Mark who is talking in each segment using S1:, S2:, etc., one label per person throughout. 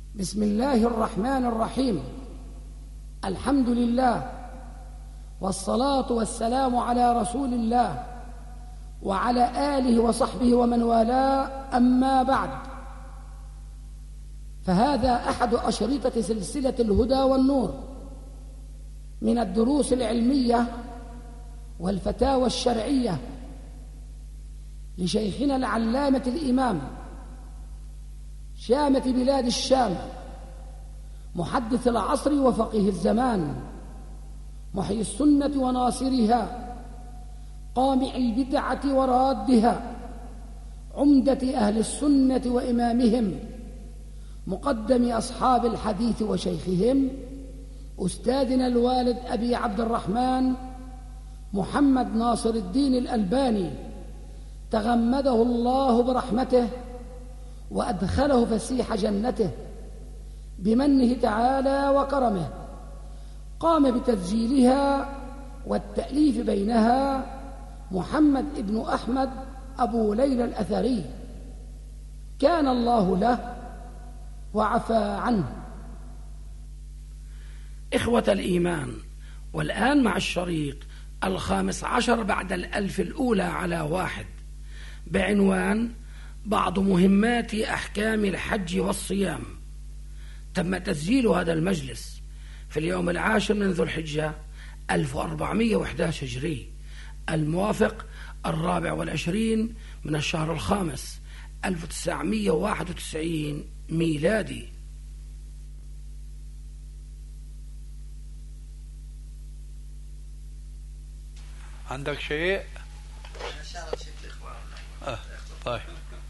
S1: بسم الله الرحمن الرحيم. الحمد لله والصلاة والسلام على رسول الله وعلى آله وصحبه ومن والاه، أما بعد، فهذا أحد أشرطة سلسلة الهدى والنور من الدروس العلمية والفتاوى الشرعية لشيخنا العلامة الإمام شامة بلاد الشام، محدث العصر وفقيه الزمان، محيي السنة وناصرها، قامع البدعة ورادها، عمدة أهل السنة وإمامهم، مقدم أصحاب الحديث وشيخهم، أستاذنا الوالد أبي عبد الرحمن محمد ناصر الدين الألباني، تغمده الله برحمته وأدخله فسيح جنته بمنه تعالى وكرمه. قام بتسجيلها والتأليف بينها محمد ابن أحمد أبو ليلى الأثري، كان الله له وعفى عنه. إخوة الإيمان، والآن مع الشريط 15 بعد 1000 الأولى على 1 بعنوان بعض مهمات أحكام الحج والصيام. تم تسجيل هذا المجلس في اليوم 10 من ذو الحجة 1411 هجري، الموافق 24 من الشهر الخامس 1991 ميلادي.
S2: عندك شيء؟ طيب،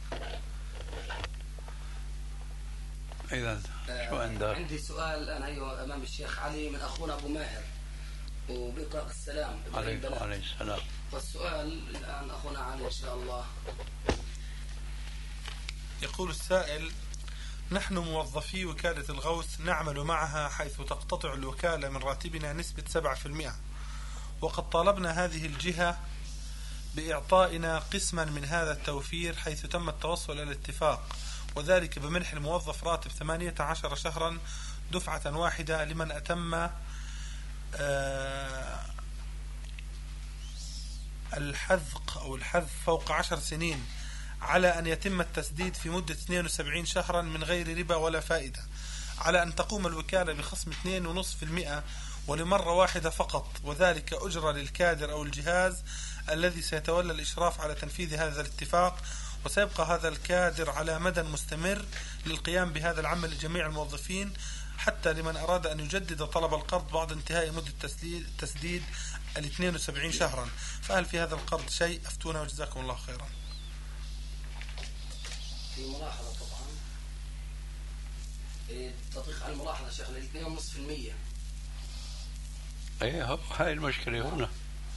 S2: إذا شو عندك؟
S1: عندي سؤال الآن أيوة أمام الشيخ علي من أخونا أبو ماهر، وبيقرأ السلام
S2: عليه السلام.
S1: والسؤال الآن أخونا علي إن شاء الله.
S3: يقول السائل: نحن موظفي وكالة الغوث نعمل معها، حيث تقتطع الوكالة من راتبنا نسبة 7%، وقد طالبنا هذه الجهة بإعطائنا قسما من هذا التوفير، حيث تم التوصل إلى الاتفاق، وذلك بمنح الموظف راتب 18 شهرا دفعة واحدة لمن أتم الحذق أو الحذف فوق 10 سنين، على أن يتم التسديد في مدة 72 شهرا من غير ربا ولا فائدة، على أن تقوم الوكالة بخصم 2.5% ولمرة واحدة فقط، وذلك أجرى للكادر أو الجهاز الذي سيتولى الإشراف على تنفيذ هذا الاتفاق، وسيبقى هذا الكادر على مدى مستمر للقيام بهذا العمل لجميع الموظفين، حتى لمن أراد أن يجدد طلب القرض بعد انتهاء مدة تسديد 72 شهرا. فهل في هذا القرض شيء؟ أفتونا وجزاكم الله خيرا.
S1: في ملاحظة طبعا، تطبيق على الملاحظة شيخ 2.5%.
S2: ايه، هاي المشكلة هنا.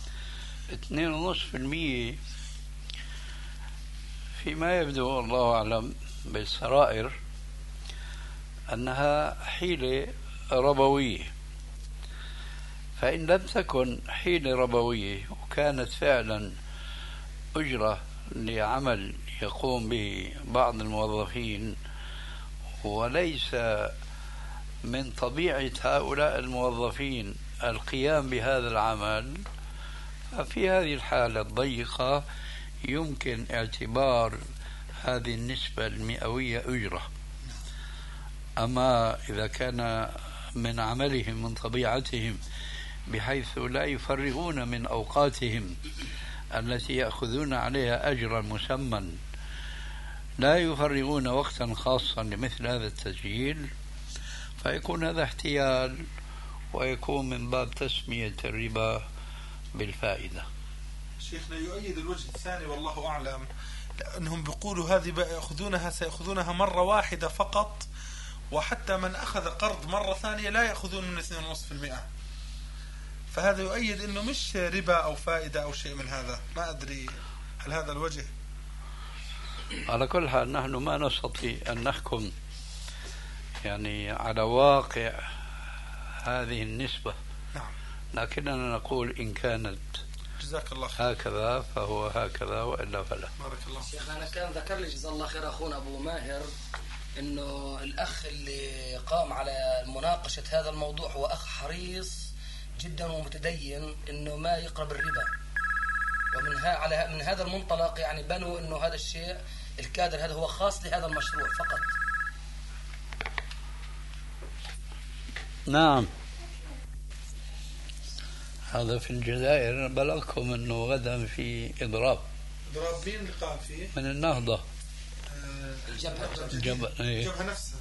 S2: 2.5% فيما يبدو الله أعلم بالسرائر أنها حيلة ربوية، فإن لم تكن حيلة ربوية وكانت فعلا أجرة لعمل يقوم به بعض الموظفين، وليس من طبيعة هؤلاء الموظفين القيام بهذا العمل، ففي هذه الحالة الضيقة يمكن اعتبار هذه النسبة المئوية أجرة. أما إذا كان من عملهم من طبيعتهم بحيث لا يفرغون من أوقاتهم التي يأخذون عليها أجرا مسمى، لا يفرغون وقتا خاصا لمثل هذا التسجيل، فيكون هذا احتيال، ويكون من باب تسمية الربا بالفائدة.
S3: شيخنا يؤيد الوجه الثاني والله أعلم، لأنهم بيقولوا هذه سيأخذونها مرة واحدة فقط، وحتى من أخذ قرض مرة ثانية لا يأخذون من 2.5%، فهذا يؤيد أنه مش ربا أو فائدة أو شيء من هذا. ما أدري هل هذا الوجه؟
S2: على كل حال نحن ما نستطيع أن نحكم يعني على واقع هذه النسبة.
S3: نعم.
S2: لكننا نقول إن كانت
S3: جزاك الله خير
S2: هكذا فهو هكذا، وإلا فلا.
S3: بارك الله.
S1: شيخ أنا كان ذكر لي جزا الله خير أخونا أبو ماهر انه الاخ اللي قام على مناقشة هذا الموضوع هو اخ حريص جدا ومتدين انه ما يقرب الربا، من هذا المنطلق يعني بنوا انه هذا الشيء الكادر هذا هو خاص لهذا المشروع فقط.
S2: نعم، هذا في الجزائر. بلغكم انه غدا في اضراب
S3: مين اللي قام فيه؟
S2: من النهضة.
S3: الجبهة نفسها.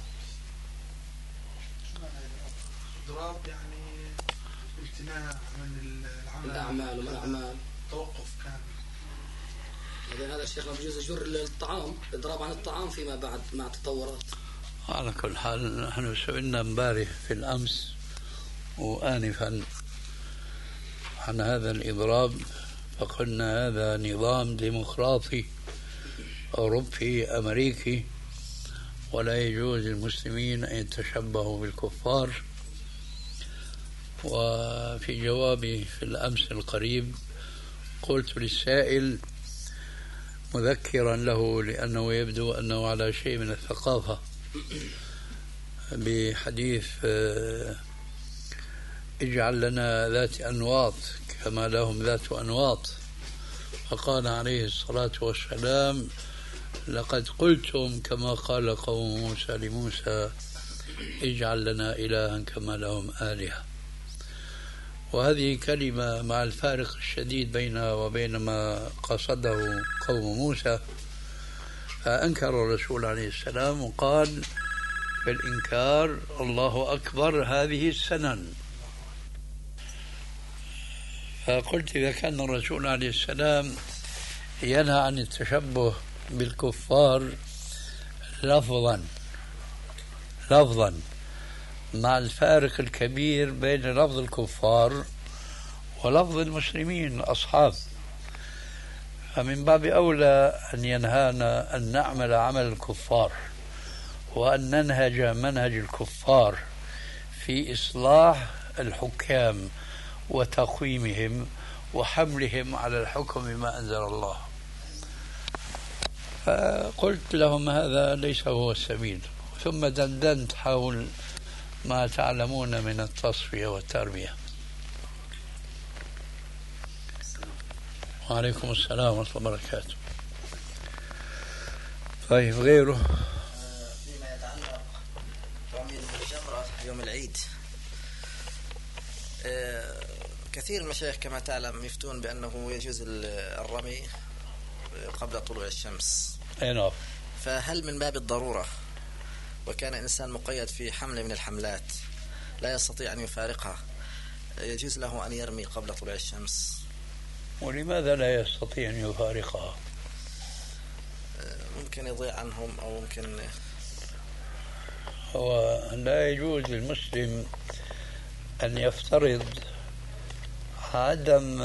S3: اضراب يعني امتناع من
S1: الأعمال ومن الأعمال،
S3: توقف كامل.
S1: هذا الشيخ بجوز يجر للطعام، اضراب عن الطعام فيما بعد مع تطورات.
S2: على كل حال نحن سئلنا امبارح في الأمس وآنفا عن هذا الإضراب، فقلنا هذا نظام ديمقراطي أوروبي أمريكي، ولا يجوز للمسلمين أن يتشبهوا بالكفار. وفي جوابي في الأمس القريب قلت للسائل مذكرا له، لأنه يبدو أنه على شيء من الثقافة، بحديث اجعل لنا ذات أنواط كما لهم ذات أنواط. فقال عليه الصلاة والسلام لقد قلتم كما قال قوم موسى لموسى اجعل لنا إلها كما لهم آلهة. وهذه كلمة مع الفارق الشديد بينها وبين ما قصده قوم موسى. فأنكر الرسول عليه السلام وقال في الإنكار الله أكبر هذه السنن. فقلت إذا كان الرسول عليه السلام ينهى عن التشبه بالكفار لفظا مع الفارق الكبير بين لفظ الكفار ولفظ المسلمين الأصحاب، فمن باب أولى أن ينهانا أن نعمل عمل الكفار وأن ننهج منهج الكفار في إصلاح الحكام وتقويمهم وحملهم على الحكم بما أنزل الله. فقلت لهم هذا ليس هو السبيل، ثم دندنت حول ما تعلمون من التصفية والتربية. وعليكم السلام ورحمة الله وبركاته. طيب غيره
S4: فيما يتعلق برمي الجمرة يوم العيد، كثير من المشايخ كما تعلم يفتون بأنه يجوز الرمي قبل طلوع الشمس.
S2: نعم.
S4: فهل من باب الضرورة وكان إنسان مقيد في حملة من الحملات لا يستطيع أن يفارقها يجوز له أن يرمي قبل طلوع الشمس؟
S2: ولماذا لا يستطيع أن يفارقها؟
S4: ممكن يضيع عنهم أو ممكن
S2: هو لا يجوز للمسلم أن يفترض عدم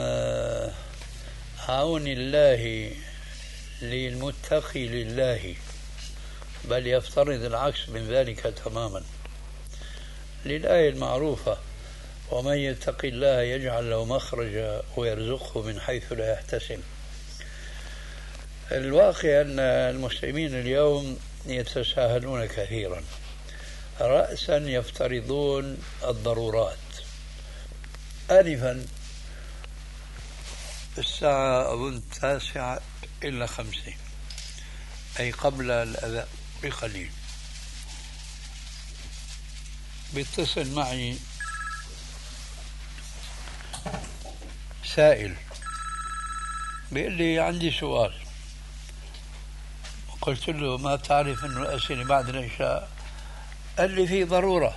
S2: عون الله للمتقي لله، بل يفترض العكس من ذلك تماما، للآية المعروفة ومن يتق الله يجعل له مخرجا ويرزقه من حيث لا يحتسب. الواقع أن المسلمين اليوم يتساهلون كثيرا، رأسا يفترضون الضرورات. آنفا الساعة أظن 9:05 أي قبل الأذان بقليل، بيتصل معي سائل بيقول لي عندي سؤال. قلت له ما تعرف أنه الأسئلة بعد العشاء؟ قال لي في ضرورة.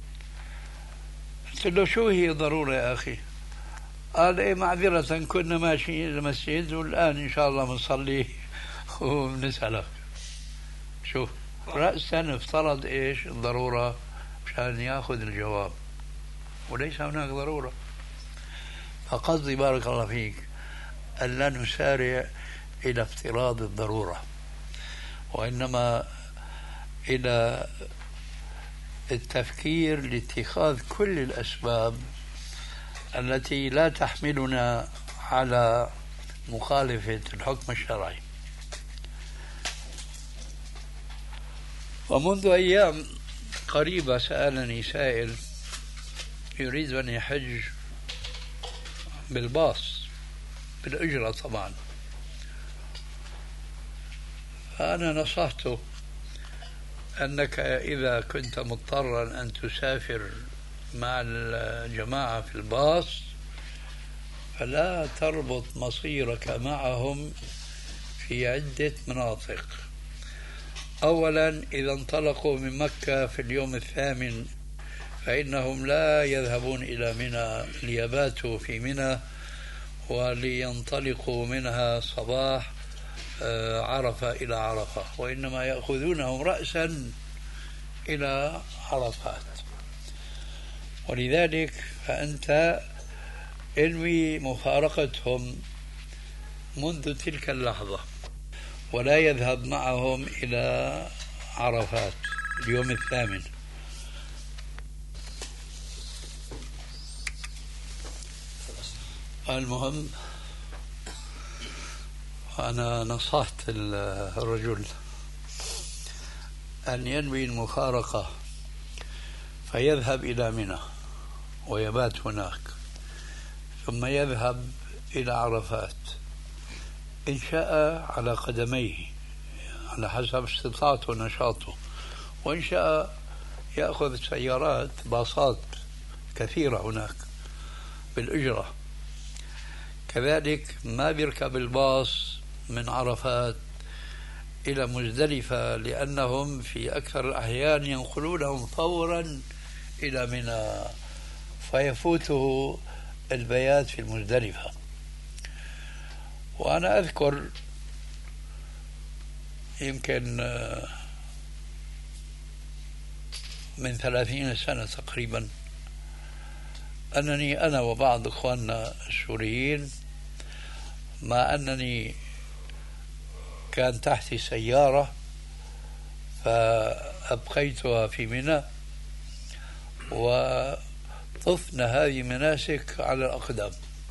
S2: قلت له شو هي ضرورة يا أخي؟ قال إيه معذرة كنا ماشيين إلى المسجد والآن إن شاء الله بنصلي وبنسألك. شوف رأسا افترض إيش الضرورة مشان يأخذ الجواب، وليس هناك ضرورة. فقصدي بارك الله فيك أن لا نسارع إلى افتراض الضرورة، وإنما إلى التفكير لاتخاذ كل الأسباب التي لا تحملنا على مخالفة الحكم الشرعي. ومنذ أيام قريبة سألني سائل يريد أن يحج بالباص بالأجرة طبعا، فأنا نصحته أنك إذا كنت مضطرا أن تسافر مع الجماعة في الباص فلا تربط مصيرك معهم في عدة مناطق. أولا، إذا انطلقوا من مكة في اليوم الثامن فإنهم لا يذهبون إلى منى ليباتوا في منى ولينطلقوا منها صباح عرفة إلى عرفة، وإنما يأخذونهم رأسا إلى عرفات. ولذلك فأنت انوي مفارقتهم منذ تلك اللحظة ولا يذهب معهم إلى عرفات اليوم الثامن. المهم أنا نصحت الرجل أن ينوي المفارقة فيذهب إلى منى ويبات هناك، ثم يذهب إلى عرفات إن شاء على قدميه على حسب استطاعته ونشاطه، وإن شاء يأخذ سيارات باصات كثيرة هناك بالأجرة. كذلك ما بيركب الباص من عرفات إلى مزدلفة لأنهم في أكثر الأحيان ينقلونهم فورا إلى منى فيفوته البيات في المزدلفة. وأنا أذكر يمكن من 30 سنة تقريبا أنني أنا وبعض إخواننا السوريين مع أنني كان تحتي سيارة فأبقيتها في منى وطفنا هذه مناسك على الأقدام.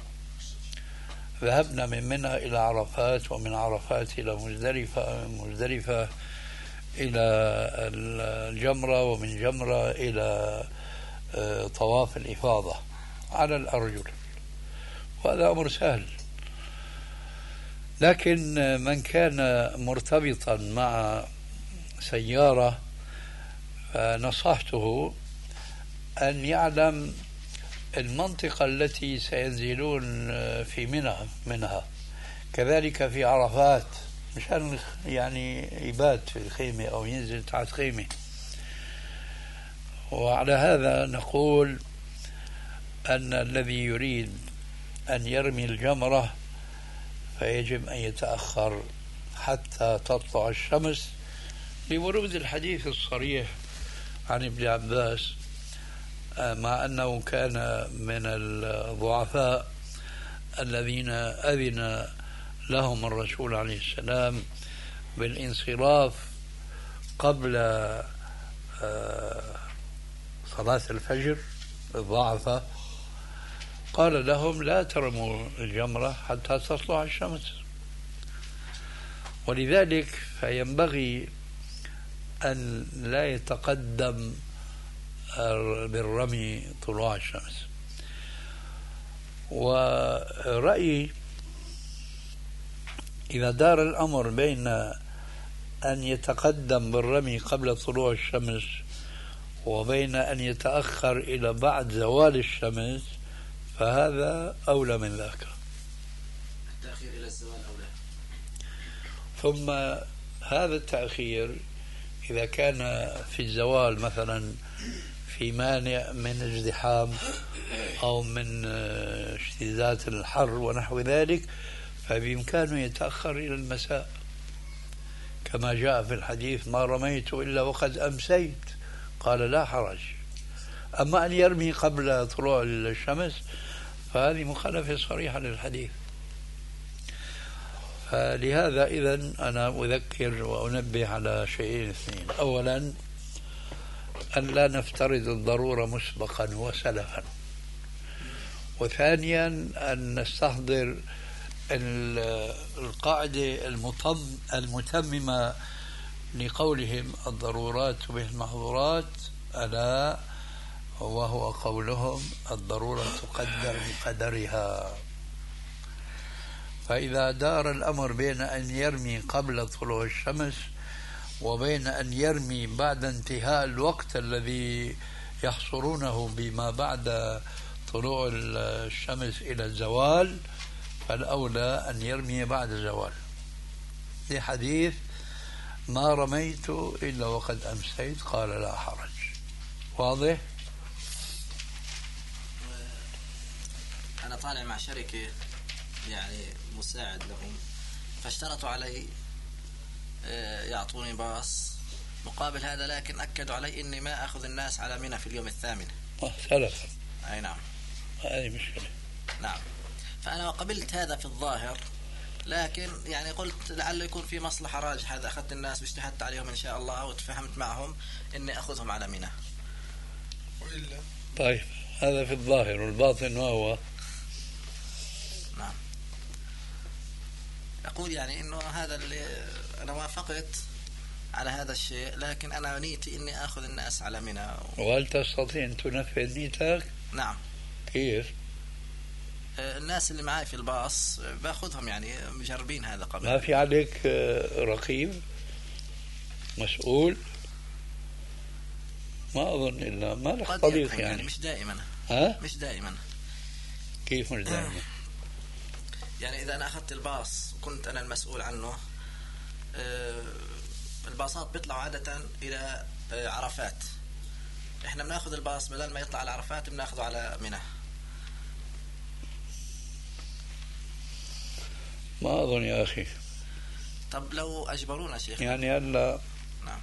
S2: ذهبنا من منى إلى عرفات ومن عرفات إلى مزدلفة، من مزدلفة إلى الجمرة ومن جمرة إلى طواف الإفاضة على الأرجل، وهذا أمر سهل. لكن من كان مرتبطا مع سيارة نصحته أن يعلم المنطقة التي سينزلون في منى منها، كذلك في عرفات مشان يعني يبات في الخيمة أو ينزل تحت خيمة. وعلى هذا نقول أن الذي يريد أن يرمي الجمرة فيجب أن يتأخر حتى تطلع الشمس لورود الحديث الصريح عن ابن عباس، مع أنه كان من الضعفاء الذين أذن لهم الرسول عليه السلام بالانصراف قبل صلاة الفجر. الضعفاء قال لهم لا ترموا الجمرة حتى تطلع الشمس. ولذلك فينبغي أن لا يتقدم بالرمي طلوع الشمس. ورأيي إذا دار الأمر بين أن يتقدم بالرمي قبل طلوع الشمس وبين أن يتأخر إلى بعد زوال الشمس فهذا أولى من ذاك.
S4: التأخير إلى الزوال أولى.
S2: ثم هذا التأخير إذا كان في الزوال مثلا في مانع من ازدحام أو من اشتداد الحر ونحو ذلك فبإمكانه يتأخر إلى المساء، كما جاء في الحديث ما رميت إلا وقد أمسيت، قال لا حرج. أما أن يرمي قبل طلوع الشمس فهذه مخالفة صريحة للحديث. فلهذا إذن أنا أذكر وأنبه على شيئين اثنين: أولا أن لا نفترض الضرورة مسبقا وسلفا، وثانيا أن نستحضر القاعدة المتممة لقولهم الضرورات تبيح المحظورات، ألا وهو قولهم الضرورة تقدر بقدرها. فإذا دار الأمر بين أن يرمي قبل طلوع الشمس وبين أن يرمي بعد انتهاء الوقت الذي يحصرونه بما بعد طلوع الشمس إلى الزوال، فالأولى أن يرمي بعد الزوال، لحديث ما رميت إلا وقد أمسيت قال لا حرج. واضح؟
S4: أنا طالع مع شركة يعني مساعد لهم، فاشترطوا علي يعطوني باص مقابل هذا، لكن أكدوا علي إني ما أخذ الناس على منى في اليوم الثامن.
S2: سلف.
S4: أي نعم.
S2: هذه مشكلة.
S4: نعم. فأنا قبلت هذا في الظاهر، لكن يعني قلت لعله يكون في مصلحة راجحة إذا أخذت الناس واجتهدت عليهم إن شاء الله وتفهمت معهم إني أخذهم على منى.
S3: وإلا
S2: طيب، هذا في الظاهر، والباطن وهو
S4: نعم. أقول يعني إنه هذا اللي أنا وافقت على هذا الشيء، لكن أنا نيتي إني أخذ الناس على منى.
S2: وهل تستطيع أن تنفذ نيتك؟
S4: نعم.
S2: كيف؟
S4: الناس اللي معي في الباص باخذهم يعني مجربين هذا قبل.
S2: ما في عليك رقيب مسؤول؟ ما أظن إلا ما لك طريق يعني.
S4: مش دائما.
S2: ها؟
S4: مش دائما.
S2: كيف مش دائما؟
S4: يعني إذا أنا أخذت الباص وكنت أنا المسؤول عنه، الباصات بيطلعوا عادة إلى عرفات، إحنا بناخذ الباص بدل ما يطلع على عرفات بناخذه على منى.
S2: ما أظن يا أخي.
S4: طب لو أجبرونا شيخ
S2: يعني هلا
S4: نعم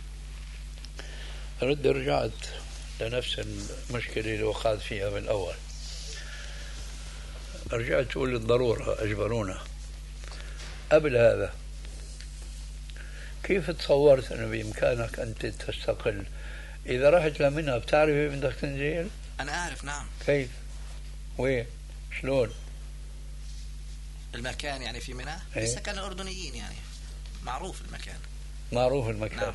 S2: رجعت لنفس المشكلة اللي وقعت فيها بالأول، رجعت تقول الضرورة أجبرونا. قبل هذا كيف تصورت أنه بإمكانك أنت تستقل؟ إذا رحت لمنها بتعرف بدك تنزل؟
S4: أنا أعرف. نعم.
S2: كيف؟ وين؟ شلون؟
S4: المكان يعني في منى في سكن الأردنيين، يعني معروف المكان.
S2: معروف المكان.
S4: نعم.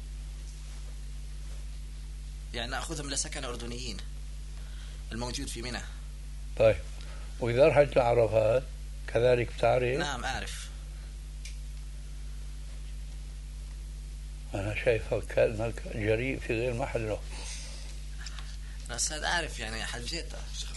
S4: يعني نأخذهم لسكن الأردنيين الموجود في منى.
S2: طيب، وإذا رحت لعرفات كذلك بتعرف؟
S4: نعم أعرف.
S2: أنا شايفك كأنك جريء في غير محله.
S4: أنا أستاذ أعرف يعني حجيته.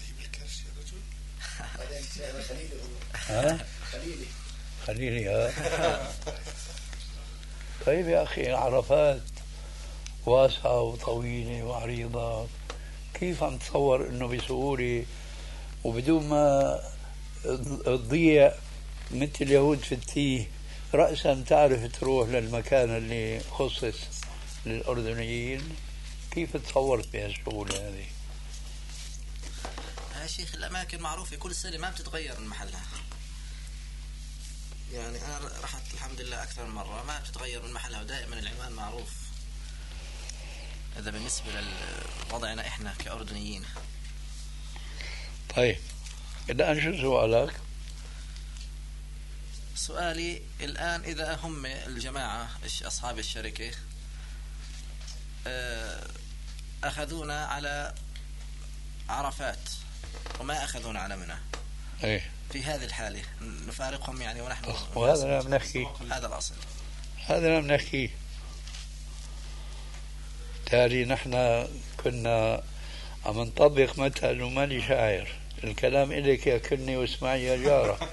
S2: ها؟ خليلي ها. طيب يا أخي، عرفات واسعة وطويلة وعريضة، كيف عم تصور أنه بسهولة وبدون ما تضيع مثل اليهود في التيه رأسا تعرف تروح للمكان اللي خصص للأردنيين؟ كيف تصورت بهالسهولة هذه؟
S4: يا شيخ الأماكن معروفة كل سنة ما بتتغير من محلها، يعني أنا رحت الحمد لله أكثر من مرة ما بتتغير من محلها، ودائما العنوان معروف. هذا بالنسبة لوضعنا إحنا كأردنيين.
S2: طيب، الآن شو سؤالك؟
S4: سؤالي الآن إذا هم الجماعة أصحاب الشركة أخذونا على عرفات وما أخذونا على منى، في هذه الحالة نفارقهم يعني ونحن
S2: وهذا لا بنحكي،
S4: هذا الأصل،
S2: هذا لا بنحكي. تالي نحن كنا عم نطبق مثل وماني شاعر، الكلام إليك يا كني واسمعي يا جارة.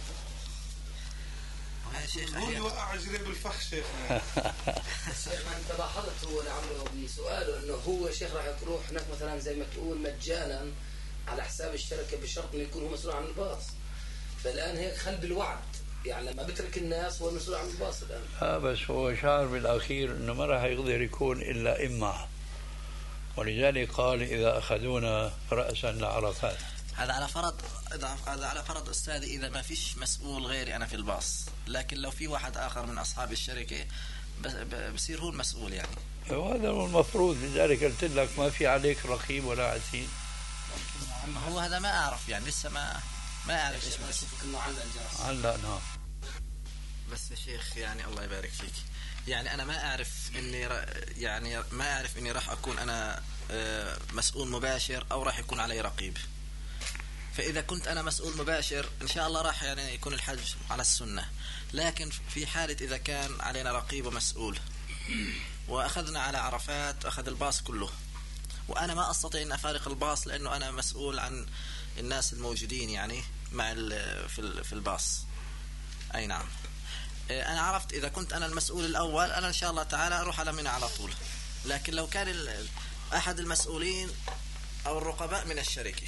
S3: هو يوقع جريب الفخ شيخنا.
S1: شيخنا انت لاحظت هو لعمله بسؤاله انه هو شيخ راح تروح هناك مثلا زي ما تقول مجانا على حساب الشركه بشرط انه يكون هو مسؤول عن الباص، فالان هيك خل بالوعد، يعني لما بترك الناس هو المسؤول عن الباص الان.
S2: بس هو شعر بالاخير انه ما راح يقدر يكون الا امه، ولذلك قال اذا اخذونا راسا لعرفات.
S4: هذا على فرض أستاذي إذا ما فيش مسؤول غيري أنا في الباص، لكن لو في واحد آخر من أصحاب الشركة بصير هو المسؤول يعني.
S2: وهذا هو المفروض، لذلك قلت لك ما في عليك رقيب ولا عتيد.
S4: هو هذا ما أعرف يعني لسه ما أعرف إيش
S1: أشوفك إنه علق الجرس.
S2: علق نعم.
S4: بس يا شيخ يعني الله يبارك فيك، يعني أنا ما أعرف إني راح أكون أنا مسؤول مباشر أو راح يكون علي رقيب. فإذا كنت أنا مسؤول مباشر إن شاء الله راح يعني يكون الحج على السنة. لكن في حالة إذا كان علينا رقيب ومسؤول وأخذنا على عرفات أخذ الباص كله، وأنا ما أستطيع أن أفارق الباص لأنه أنا مسؤول عن الناس الموجودين يعني مع في الباص. أي نعم. أنا عرفت إذا كنت أنا المسؤول الأول أنا إن شاء الله تعالى أروح على منى على طول. لكن لو كان أحد المسؤولين أو الرقباء من الشركة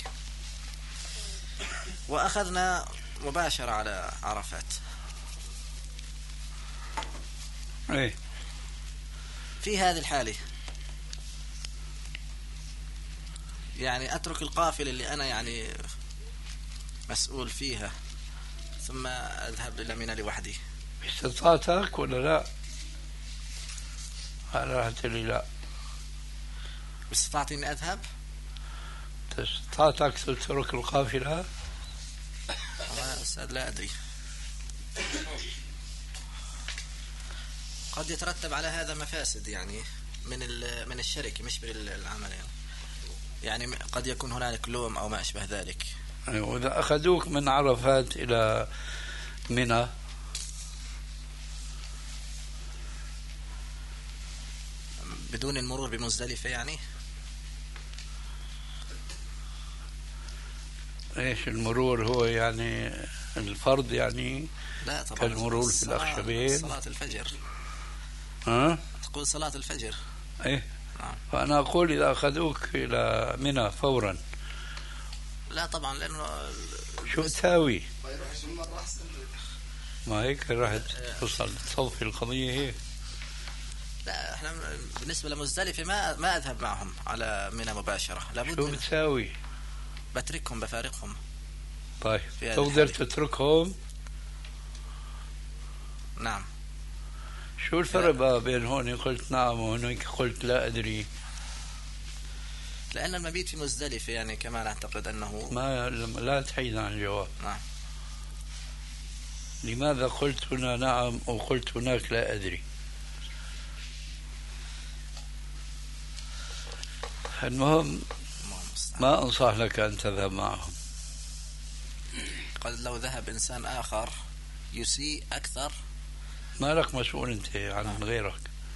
S4: وأخذنا مباشرة على عرفات،
S2: إيه
S4: في هذه الحالة يعني أترك القافلة اللي أنا يعني مسؤول فيها ثم أذهب إلى منى لوحدي.
S2: استطاعتك ولا لا؟ أنا راحت لي لا.
S4: استطعت إني أذهب؟
S2: استطاعتك تترك القافلة؟
S4: أستاذ لا أدري، قد يترتب على هذا مفاسد يعني من الشركة مش بالعمل يعني قد يكون هنالك لوم أو ما أشبه ذلك.
S2: وإذا أخذوك من عرفات إلى منى
S4: بدون المرور بمزدلفة يعني؟
S2: إيش المرور هو يعني الفرض يعني؟
S4: لا طبعا
S2: كالمرور في الأخشبين
S4: صلاة الفجر.
S2: ها؟
S4: تقول صلاة الفجر.
S2: إيه فأنا أقول إذا أخذوك إلى منى فورا
S4: لا طبعا لأنه
S2: شو تساوي؟ ما هيك راح توصل تصفي القضية هيك.
S4: لا احنا بالنسبة لمزدلفة ما أذهب معهم على منى مباشرة. لابد
S2: شو بتساوي؟
S4: بتركهم بفارقهم.
S2: طيب تقدر تتركهم؟
S4: نعم.
S2: شو الفرق بقى بين هون قلت نعم وهناك قلت لا أدري؟
S4: لأن المبيت في مزدلفة يعني كمان أعتقد أنه
S2: ما لا تحيد عن الجواب.
S4: نعم.
S2: لماذا قلت هنا نعم وقلت هناك لا أدري؟ المهم ما أنصح لك أن تذهب معهم.
S4: قد لو ذهب إنسان آخر يسيء أكثر.
S2: ما لك مسؤول أنت عن غيرك.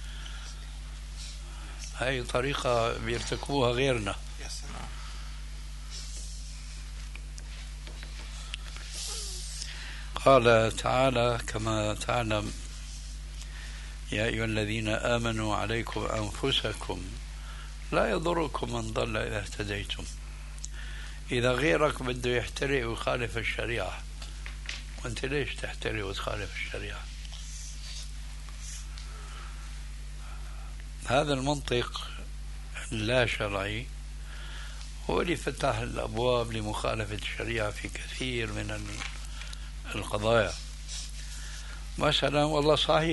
S2: هاي طريقة بيرتكبوها غيرنا. قال تعالى كما تعلم يا أيها الذين آمنوا عليكم أنفسكم لا يضركم من ضل إذا اهتديتم. إذا غيرك بده يحترق ويخالف الشريعة وأنت ليش تحترق وتخالف الشريعة؟ هذا المنطق لا شرعي هو اللي فتح الأبواب لمخالفة الشريعة في كثير من القضايا. مثلا والله صحيح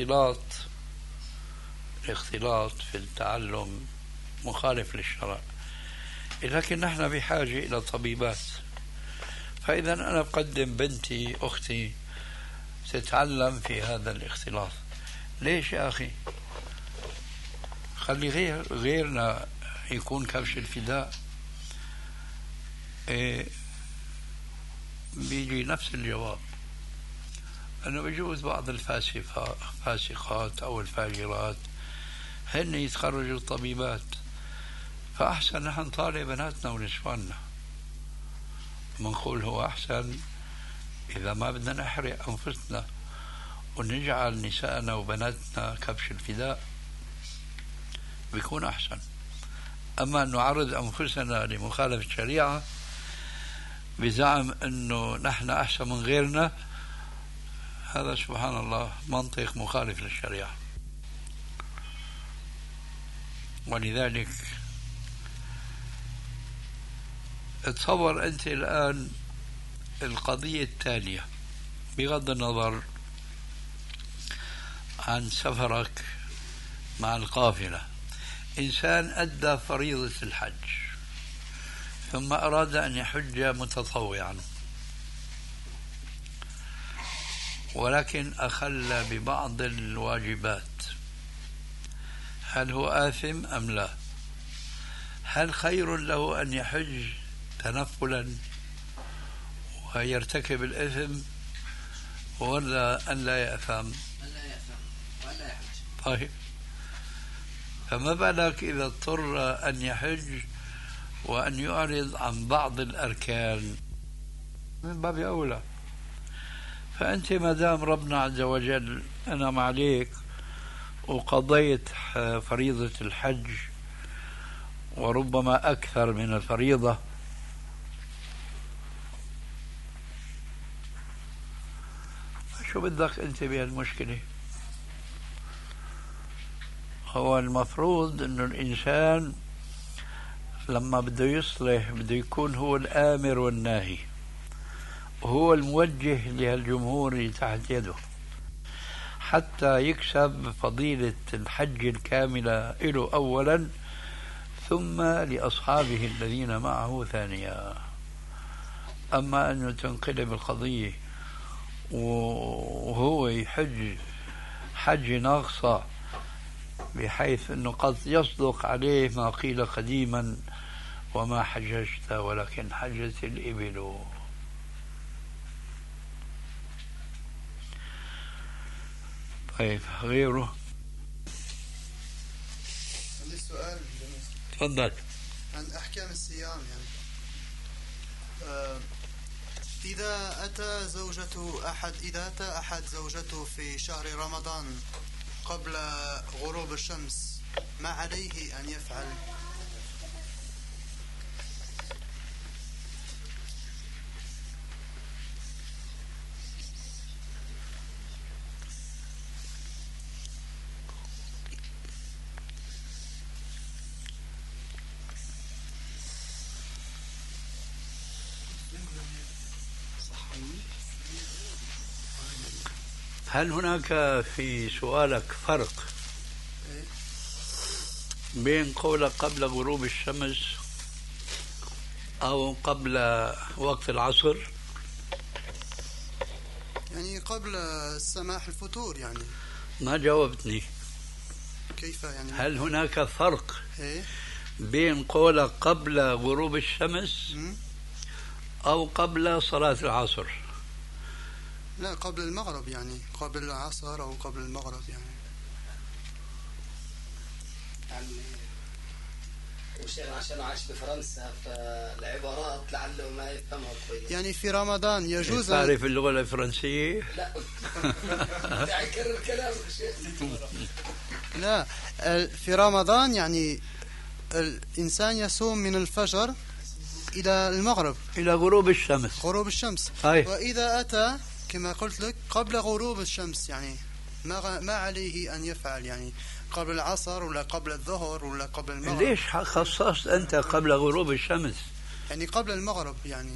S2: الاختلاط في التعلم مخالف للشرع، لكن نحن بحاجة إلى طبيبات. فإذا أنا بقدم بنتي أختي تتعلم في هذا الاختلاط. ليش يا أخي؟ خلي غيرنا يكون كبش الفداء. بيجي نفس الجواب أنه بيجوز بعض الفاسقات أو الفاجرات هن يتخرجوا طبيبات، فأحسن نحن نطالع بناتنا ونسواننا. منقول هو أحسن إذا ما بدنا نحرق أنفسنا ونجعل نسائنا وبناتنا كبش الفداء بيكون أحسن. أما أن نعرض أنفسنا لمخالفة الشريعة بزعم أنه نحن أحسن من غيرنا، هذا سبحان الله منطق مخالف للشريعة. ولذلك تصور أنت الآن القضية التالية بغض النظر عن سفرك مع القافلة. إنسان أدى فريضة الحج ثم أراد أن يحج متطوعا، ولكن أخل ببعض الواجبات، هل هو آثم أم لا؟ هل خير له أن يحج تنفلا ويرتكب الإثم، ولا أن لا يأثم؟
S4: لا يأثم ولا يحج.
S2: طيب، فما بالك إذا اضطر أن يحج وأن يعرض عن بعض الأركان؟ من باب أولى. فأنت ما دام ربنا عز وجل أنعم عليك وقضيت فريضة الحج وربما أكثر من الفريضة، شو بدك أنت بهالمشكلة؟ هو المفروض أنه الإنسان لما بده يصلح بده يكون هو الآمر والناهي، وهو الموجه لهالجمهور اللي تحت يده، حتى يكسب فضيلة الحج الكاملة له أولا، ثم لأصحابه الذين معه ثانيا. أما أنه تنقلب القضية وهو يحج حج ناقصة بحيث أنه قد يصدق عليه ما قيل قديما: وما حججت ولكن حجت الإبل. طيب، غيره؟
S5: عندي سؤال.
S2: تفضل.
S5: عن أحكام الصيام إذا أتى أحد زوجته في شهر رمضان قبل غروب الشمس، ما عليه أن يفعل؟
S2: هل هناك في سؤالك فرق بين قولك قبل غروب الشمس أو قبل وقت العصر؟
S5: يعني قبل السماح الفطور يعني.
S2: ما جاوبتني.
S5: كيف يعني؟
S2: هل هناك فرق بين قولك قبل غروب الشمس أو قبل صلاة العصر؟
S5: لا، قبل المغرب يعني، قبل العصر أو قبل المغرب يعني.
S1: عشان عايش بفرنسا فالعبارات لعله ما يفهمها كويس.
S5: يعني في رمضان يجوز
S2: تعرف اللغة الفرنسية؟
S1: لا. داعي يكرر كلامك شيخ.
S5: لا، في رمضان يعني الإنسان يصوم من الفجر إلى المغرب،
S2: إلى غروب الشمس.
S5: غروب الشمس. وإذا أتى كما قلت لك قبل غروب الشمس يعني ما عليه أن يفعل يعني قبل العصر ولا قبل الظهر ولا قبل المغرب؟
S2: ليش خصصت أنت قبل غروب الشمس؟
S5: يعني قبل المغرب يعني.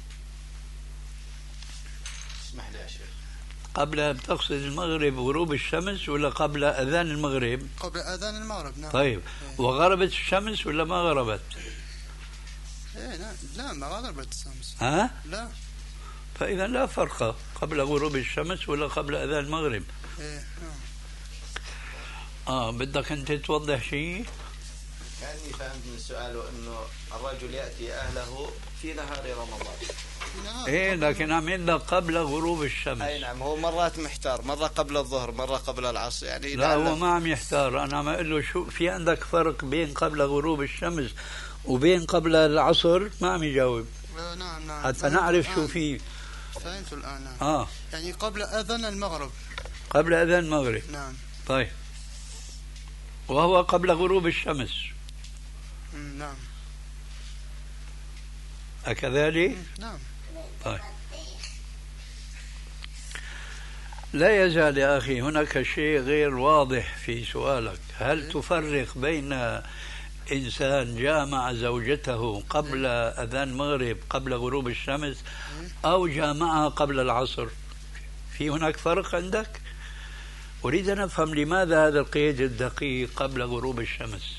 S4: اسمح لي يا شيخ.
S2: قبل، بتقصد المغرب غروب الشمس ولا قبل أذان المغرب؟
S5: قبل أذان المغرب، نعم.
S2: طيب، وغربت الشمس ولا ما غربت؟
S5: لا، ما غربت الشمس.
S2: ها؟
S5: لا.
S2: فإذا لا فرق قبل غروب الشمس ولا قبل أذان المغرب. بدك أنت توضح شيء؟
S4: كأني فهمت من سؤاله أنه الرجل يأتي أهله في نهار رمضان.
S2: لكن عمل لك قبل غروب الشمس.
S4: أي نعم، هو مرات محتار، مرة قبل الظهر مرة قبل العصر يعني.
S2: لا، هو ما عم يحتار. أنا عم أقول له شو في عندك فرق بين قبل غروب الشمس وبين قبل العصر؟ ما عم يجاوب.
S5: نعم.
S2: حتى نعرف شو فيه.
S5: فهمت الآن. نعم. يعني قبل أذان المغرب.
S2: قبل أذان المغرب.
S5: نعم.
S2: طيب، وهو قبل غروب الشمس.
S5: نعم.
S2: أكذلك؟
S5: نعم.
S2: طيب، لا يزال يا أخي هناك شيء غير واضح في سؤالك. هل تفرق بين إنسان جامع زوجته قبل أذان المغرب قبل غروب الشمس أو جامعها قبل العصر؟ في هناك فرق عندك؟ أريد أن أفهم لماذا هذا القيد الدقيق قبل غروب الشمس؟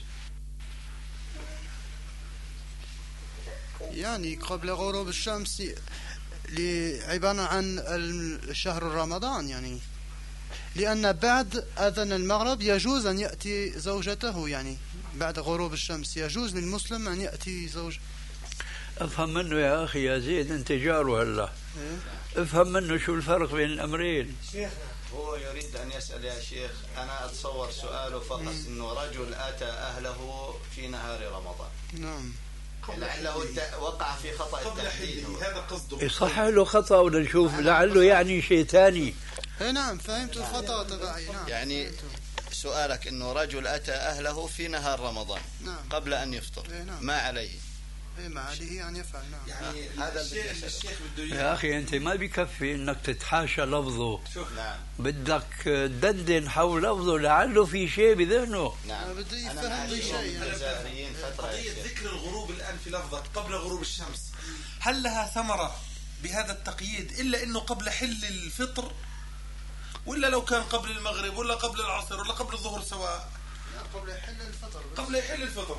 S5: يعني قبل غروب الشمس عبارة عن الشهر رمضان يعني، لأن بعد أذان المغرب يجوز أن يأتي زوجته يعني بعد غروب الشمس، يجوز للمسلم أن يأتي زوج.
S2: افهم منه يا أخي يا زيد، أنت جاره هلا. افهم منه شو الفرق بين الأمرين.
S6: هو يريد أن يسأل يا شيخ، أنا أتصور سؤاله فقط أنه رجل أتى أهله في نهار رمضان.
S5: نعم.
S6: لعله وقع في خطأ التحديد، هذا قصده.
S2: يصح له خطأ ولا نشوف لعله يعني شيء ثاني.
S5: نعم فهمت الخطأ تبعي. نعم.
S6: يعني سؤالك أنه رجل أتى أهله في نهار رمضان.
S5: نعم.
S6: قبل أن يفطر.
S5: نعم.
S6: ما عليه.
S5: ما عليه أن يفعل. نعم.
S6: يعني هذا الشيخ بده
S2: يا أخي أنت ما بكفي أنك تتحاشى لفظه.
S6: نعم.
S2: بدك تدندن حول لفظه لعله في شيء بذهنه.
S6: نعم.
S5: بدي يفهم لي شيء.
S3: قضية ذكر الغروب الآن في لفظة قبل غروب الشمس، هل لها ثمرة بهذا التقييد إلا أنه قبل حل الفطر، ولا لو كان قبل المغرب ولا قبل العصر ولا قبل الظهر سواء؟
S5: قبل يحل الفطر.
S3: قبل يحل الفطر.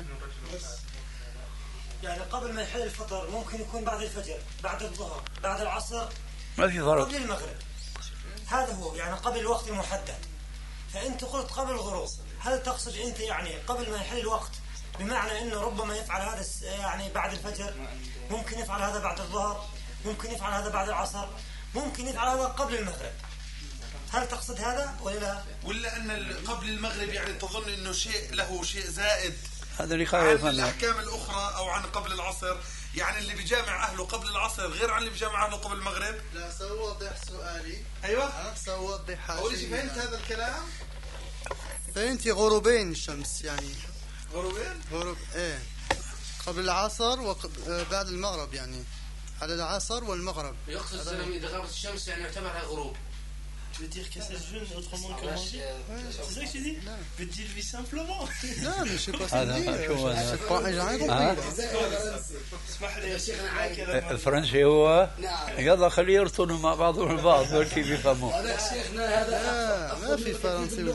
S7: يعني قبل ما يحل الفطر ممكن يكون بعد الفجر، بعد الظهر، بعد العصر،
S2: ما في فرق.
S7: قبل المغرب. هذا هو يعني قبل الوقت المحدد. فأنت قلت قبل الغروب، هل تقصد أنت يعني قبل ما يحل الوقت، بمعنى أنه ربما يفعل هذا يعني بعد الفجر، ممكن يفعل هذا بعد الظهر، ممكن يفعل هذا بعد العصر، ممكن يفعل هذا قبل المغرب. هل تقصد هذا ولا لا؟
S3: ولا أن قبل المغرب يعني تظن أنه شيء له شيء زائد
S2: هذا اللي خايف
S3: عن الأحكام الأخرى أو عن قبل العصر؟ يعني اللي بيجامع أهله قبل العصر غير عن اللي بيجامع أهله قبل المغرب؟
S5: لا سأوضح سؤالي.
S3: أيوة
S5: سأوضح حاجة.
S3: أول شيء فهمت هذا الكلام؟
S5: فهمت غروبين الشمس يعني.
S3: غروبين؟
S5: غروب إيه قبل العصر وبعد المغرب يعني، على العصر والمغرب.
S1: يقصد زلمة إذا غابت الشمس يعني يعتبرها غروب.
S8: Tu veux dire que c'est jeune autrement que manger? C'est ça que tu dis? Je veux dire lui simplement.
S5: Non mais je sais pas ce
S2: هذا
S5: que
S2: شو هذا؟
S5: j'ai rien compris.
S8: اسمح لي يا شيخنا.
S2: الفرنسي هو؟ يلا خليه يرطنوا مع بعضهم البعض بركي بيفهموا.
S5: ما في فرنسي.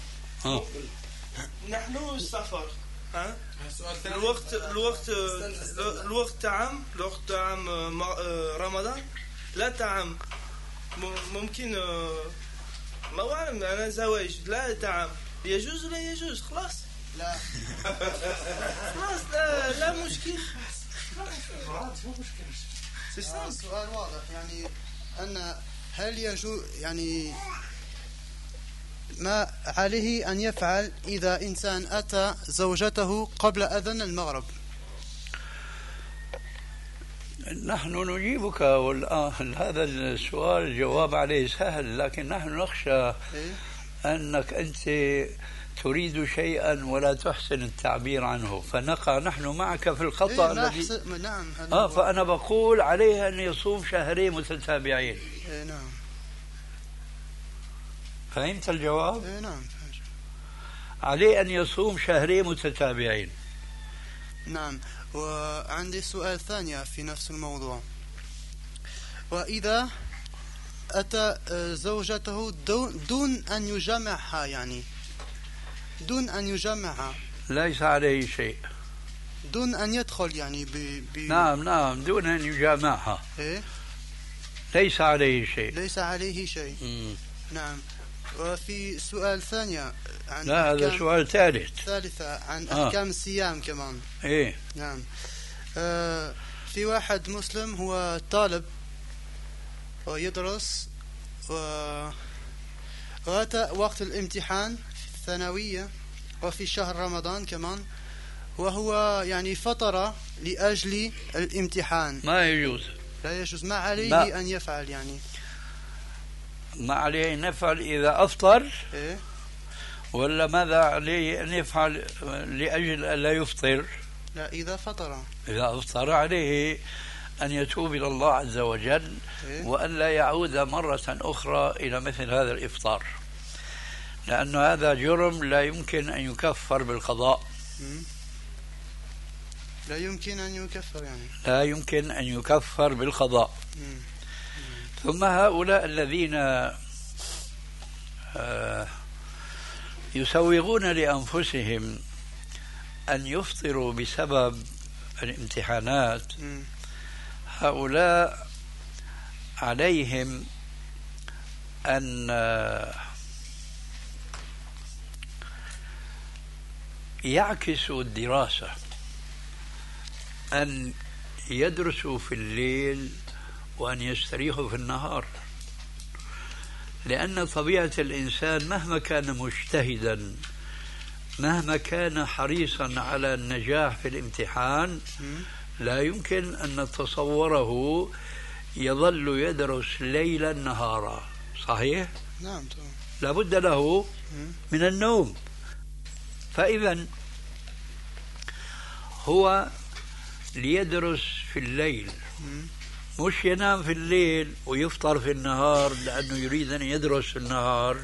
S8: نحن السفر. الوقت تعم رمضان لا تعم ممكن ما أعلم أنا زواج لا تعم يجوز ولا يجوز خلاص
S5: لا
S8: خلاص لا مشكل.
S5: السؤال واضح يعني أن هل يجوز يعني ما عليه أن يفعل إذا إنسان أتى زوجته قبل أذان المغرب؟
S2: نحن نجيبك هذا السؤال الجواب عليه سهل، لكن نحن نخشى أنك أنت تريد شيئا ولا تحسن التعبير عنه، فنقع نحن معك في الخطأ الذي
S5: نعم.
S2: فأنا بقول عليه أن يصوم شهرين متتابعين.
S5: نعم.
S2: فهمت الجواب؟
S5: نعم.
S2: عليه أن يصوم شهرين متتابعين.
S5: نعم. وعندي سؤال ثاني في نفس الموضوع. وإذا أتى زوجته دون أن يجامعها يعني دون أن يجامعها
S2: ليس عليه شيء.
S5: دون أن يدخل يعني
S2: نعم دون أن يجامعها.
S5: إيه؟
S2: ليس عليه شيء.
S5: ليس عليه شيء. نعم. وفي سؤال ثاني عن
S2: لا هذا سؤال
S5: ثالثة عن أحكام الصيام كمان.
S2: إيه.
S5: نعم. في واحد مسلم هو طالب ويدرس وأتى وقت الامتحان في الثانوية وفي شهر رمضان كمان، وهو يعني فطر لأجل الامتحان.
S2: ما يجوز.
S5: لا يجوز. ما عليه أن يفعل يعني؟
S2: ما عليه أن يفعل إذا أفطر؟
S5: إيه؟
S2: ولا ماذا عليه أن يفعل لأجل أن لا يفطر؟
S5: لا إذا فطر.
S2: إذا أفطر عليه أن يتوب إلى الله عز وجل وأن لا يعود مرة أخرى إلى مثل هذا الإفطار، لأن هذا جرم لا يمكن أن يكفر بالقضاء.
S5: لا يمكن أن يكفر يعني.
S2: لا يمكن أن يكفر بالقضاء. ثم هؤلاء الذين يسوغون لأنفسهم أن يفطروا بسبب الامتحانات، هؤلاء عليهم أن يعكسوا الدراسة، أن يدرسوا في الليل وأن يستريحوا في النهار، لأن طبيعة الإنسان مهما كان مجتهدا، مهما كان حريصا على النجاح في الامتحان، لا يمكن أن نتصوره يظل يدرس ليلا نهارا. صحيح؟
S5: نعم طبعا.
S2: لابد له من النوم. فإذا هو ليدرس في الليل، مش ينام في الليل ويفطر في النهار لأنه يريد أن يدرس في النهار،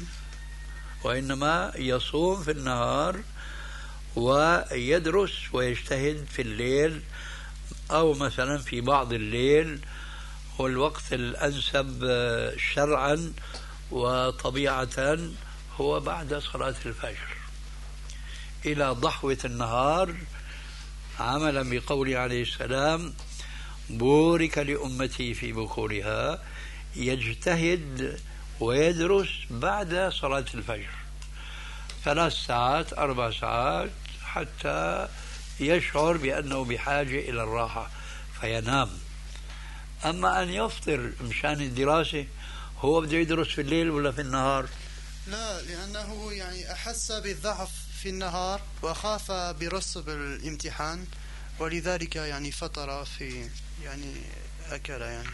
S2: وإنما يصوم في النهار ويدرس ويجتهد في الليل، أو مثلا في بعض الليل هو الوقت الأنسب شرعا وطبيعة هو بعد صلاة الفجر إلى ضحوة النهار، عملا بقوله عليه السلام: بورك لأمتي في بكورها. يجتهد ويدرس بعد صلاة الفجر 3 ساعات 4 ساعات حتى يشعر بأنه بحاجة إلى الراحة فينام. أما أن يفطر مشان الدراسة، هو بده يدرس في الليل ولا في النهار؟
S5: لا، لأنه يعني أحس بالضعف في النهار وخاف برسب الامتحان، ولذلك يعني فطر في يعني أكل يعني.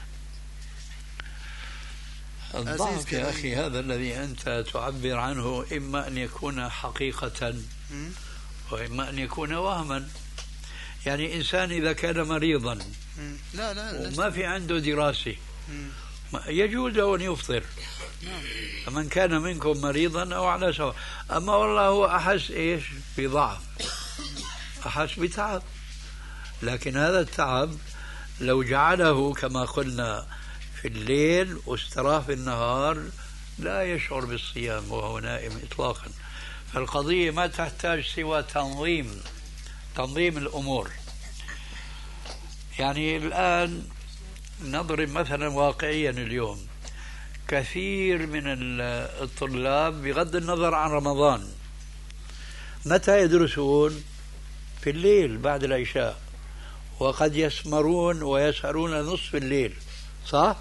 S2: الضعف يا أخي هذا الذي أنت تعبر عنه إما أن يكون حقيقة وإما أن يكون وهما. يعني إنسان إذا كان مريضا وما في عنده دراسة يجوز أن يفطر، فمن كان منكم مريضا أو على سفر. أما والله هو أحس إيش بضعف، أحس بتعب، لكن هذا التعب لو جعله كما قلنا في الليل واستراح في النهار لا يشعر بالصيام وهو نائم إطلاقا. فالقضية ما تحتاج سوى تنظيم الأمور. يعني الآن نضرب مثلا واقعيا، اليوم كثير من الطلاب بغض النظر عن رمضان متى يدرسون؟ في الليل بعد العشاء، وقد يسمرون ويسهرون نصف الليل، صح؟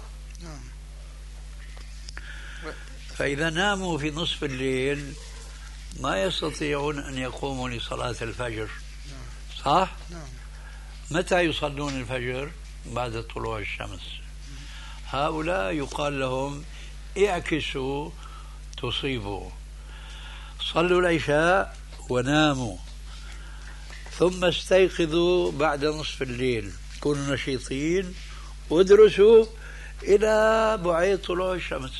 S2: فإذا ناموا في نصف الليل ما يستطيعون أن يقوموا لصلاة الفجر، صح؟ متى يصلون الفجر؟ بعد طلوع الشمس. هؤلاء يقال لهم اعكسوا تصيبوا، صلوا العشاء وناموا، ثم استيقظوا بعد نصف الليل، كونوا نشيطين وادرسوا إلى بعيد طلوع الشمس،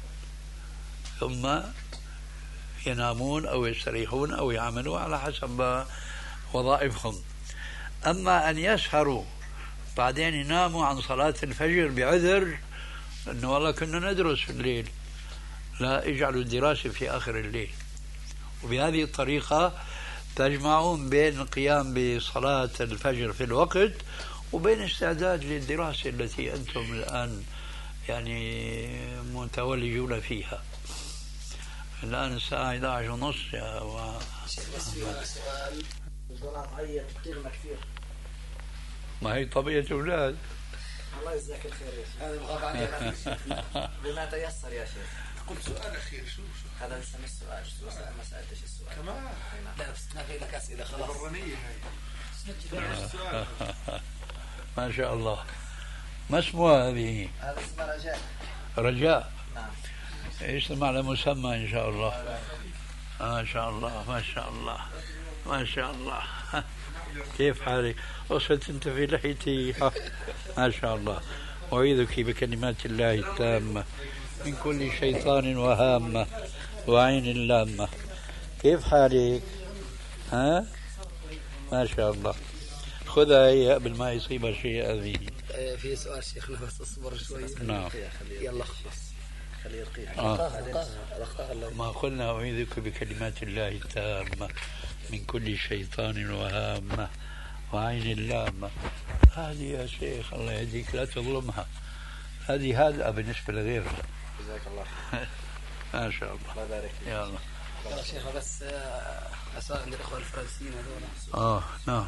S2: ثم ينامون أو يستريحون أو يعملوا على حسب وظائفهم. أما أن يسهروا بعدين يناموا عن صلاة الفجر بعذر أنه والله كنا ندرس في الليل، لا، اجعلوا الدراسة في آخر الليل. وبهذه الطريقة تجمعون بين القيام بصلاة الفجر في الوقت وبين استعداد للدراسة التي أنتم الآن يعني متولجون فيها. الآن الساعة 11:30 يا
S4: سؤال البنات عين كلمة كثير.
S2: ما هي طبيعة الأولاد.
S4: الله يجزاك الخير يا شيخ. هذا مقاطعة بما تيسر يا شيخ.
S3: قلت سؤال أخير. شو
S4: هذا لسه مش سؤال. ما سألتش السؤال
S3: كمان.
S1: لا بس ما في لك أسئلة خلاص.
S3: برانية هاي.
S2: ما شاء الله. ما اسمها هذه؟
S4: هذا اسمه رجاء.
S2: رجاء.
S4: نعم.
S2: ايش على مسمى ان شاء الله. ما شاء الله ما شاء الله ما شاء الله. كيف حالك؟ وصلت انت في لحيتي. ما شاء الله. أعيذك بكلمات الله التامة من كل شيطان وهامة وعين لامة. كيف حالك؟ ها؟ ما شاء الله. خذها هي قبل ما يصيب شيء هذه.
S1: في سؤال شيخنا بس اصبر شوي.
S2: نعم.
S1: يلا خلص.
S4: خليه يلقي.
S2: ما قلنا أعيذك بكلمات الله التامة من كل شيطان وهامة وعين لامة. هذه يا شيخ الله يهديك لا تظلمها، هذه هادئة بالنسبة لغيرها.
S4: جزاك الله خير.
S2: ما شاء الله.
S4: الله يبارك فيك.
S2: يلا.
S1: يا شيخ بس أسأل عند الإخوة الفرنسيين هذول.
S2: نعم.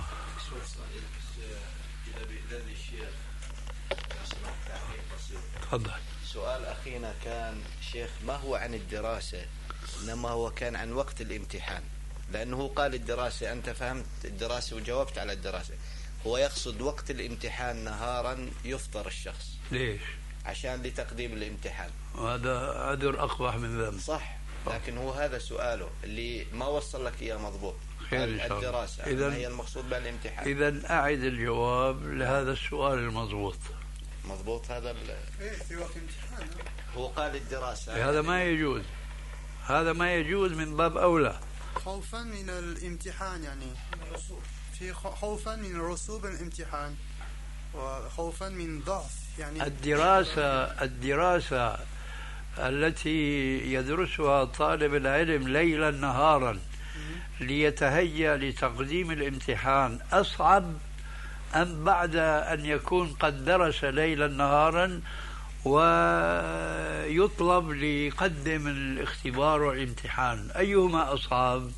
S6: إذا بإذن الشيخ أسمع تعليق بسيط.
S2: تفضل.
S6: سؤال أخينا كان شيخ ما هو عن الدراسة، إنما هو كان عن وقت الامتحان، لأنه قال الدراسة، أنت فهمت الدراسة وجاوبت على الدراسة، هو يقصد وقت الامتحان نهارا يفطر الشخص.
S2: ليش؟
S6: عشان لتقديم الامتحان.
S2: وهذا عذر أقبح من ذنب.
S6: صح، لكن هو هذا سؤاله اللي ما وصل لك إياه مضبوط.
S2: خير إن شاء الله.
S6: الدراسة
S2: إذن
S6: هي المقصود بالامتحان.
S2: إذا أعد الجواب لهذا السؤال المضبوط.
S6: مضبوط هذا
S5: في وقت امتحان.
S6: هو قال الدراسة.
S2: هذا ما يجوز. هذا ما يجوز من باب أولى.
S5: خوفا من الامتحان يعني. في خوفا من رسوب الامتحان وخوفا من ضعف يعني.
S2: الدراسة التي يدرسها طالب العلم ليلا نهارا ليتهيأ لتقديم الامتحان أصعب أم بعد أن يكون قد درس ليلا نهارا ويطلب ليقدم الاختبار والامتحان؟ أيهما أصعب؟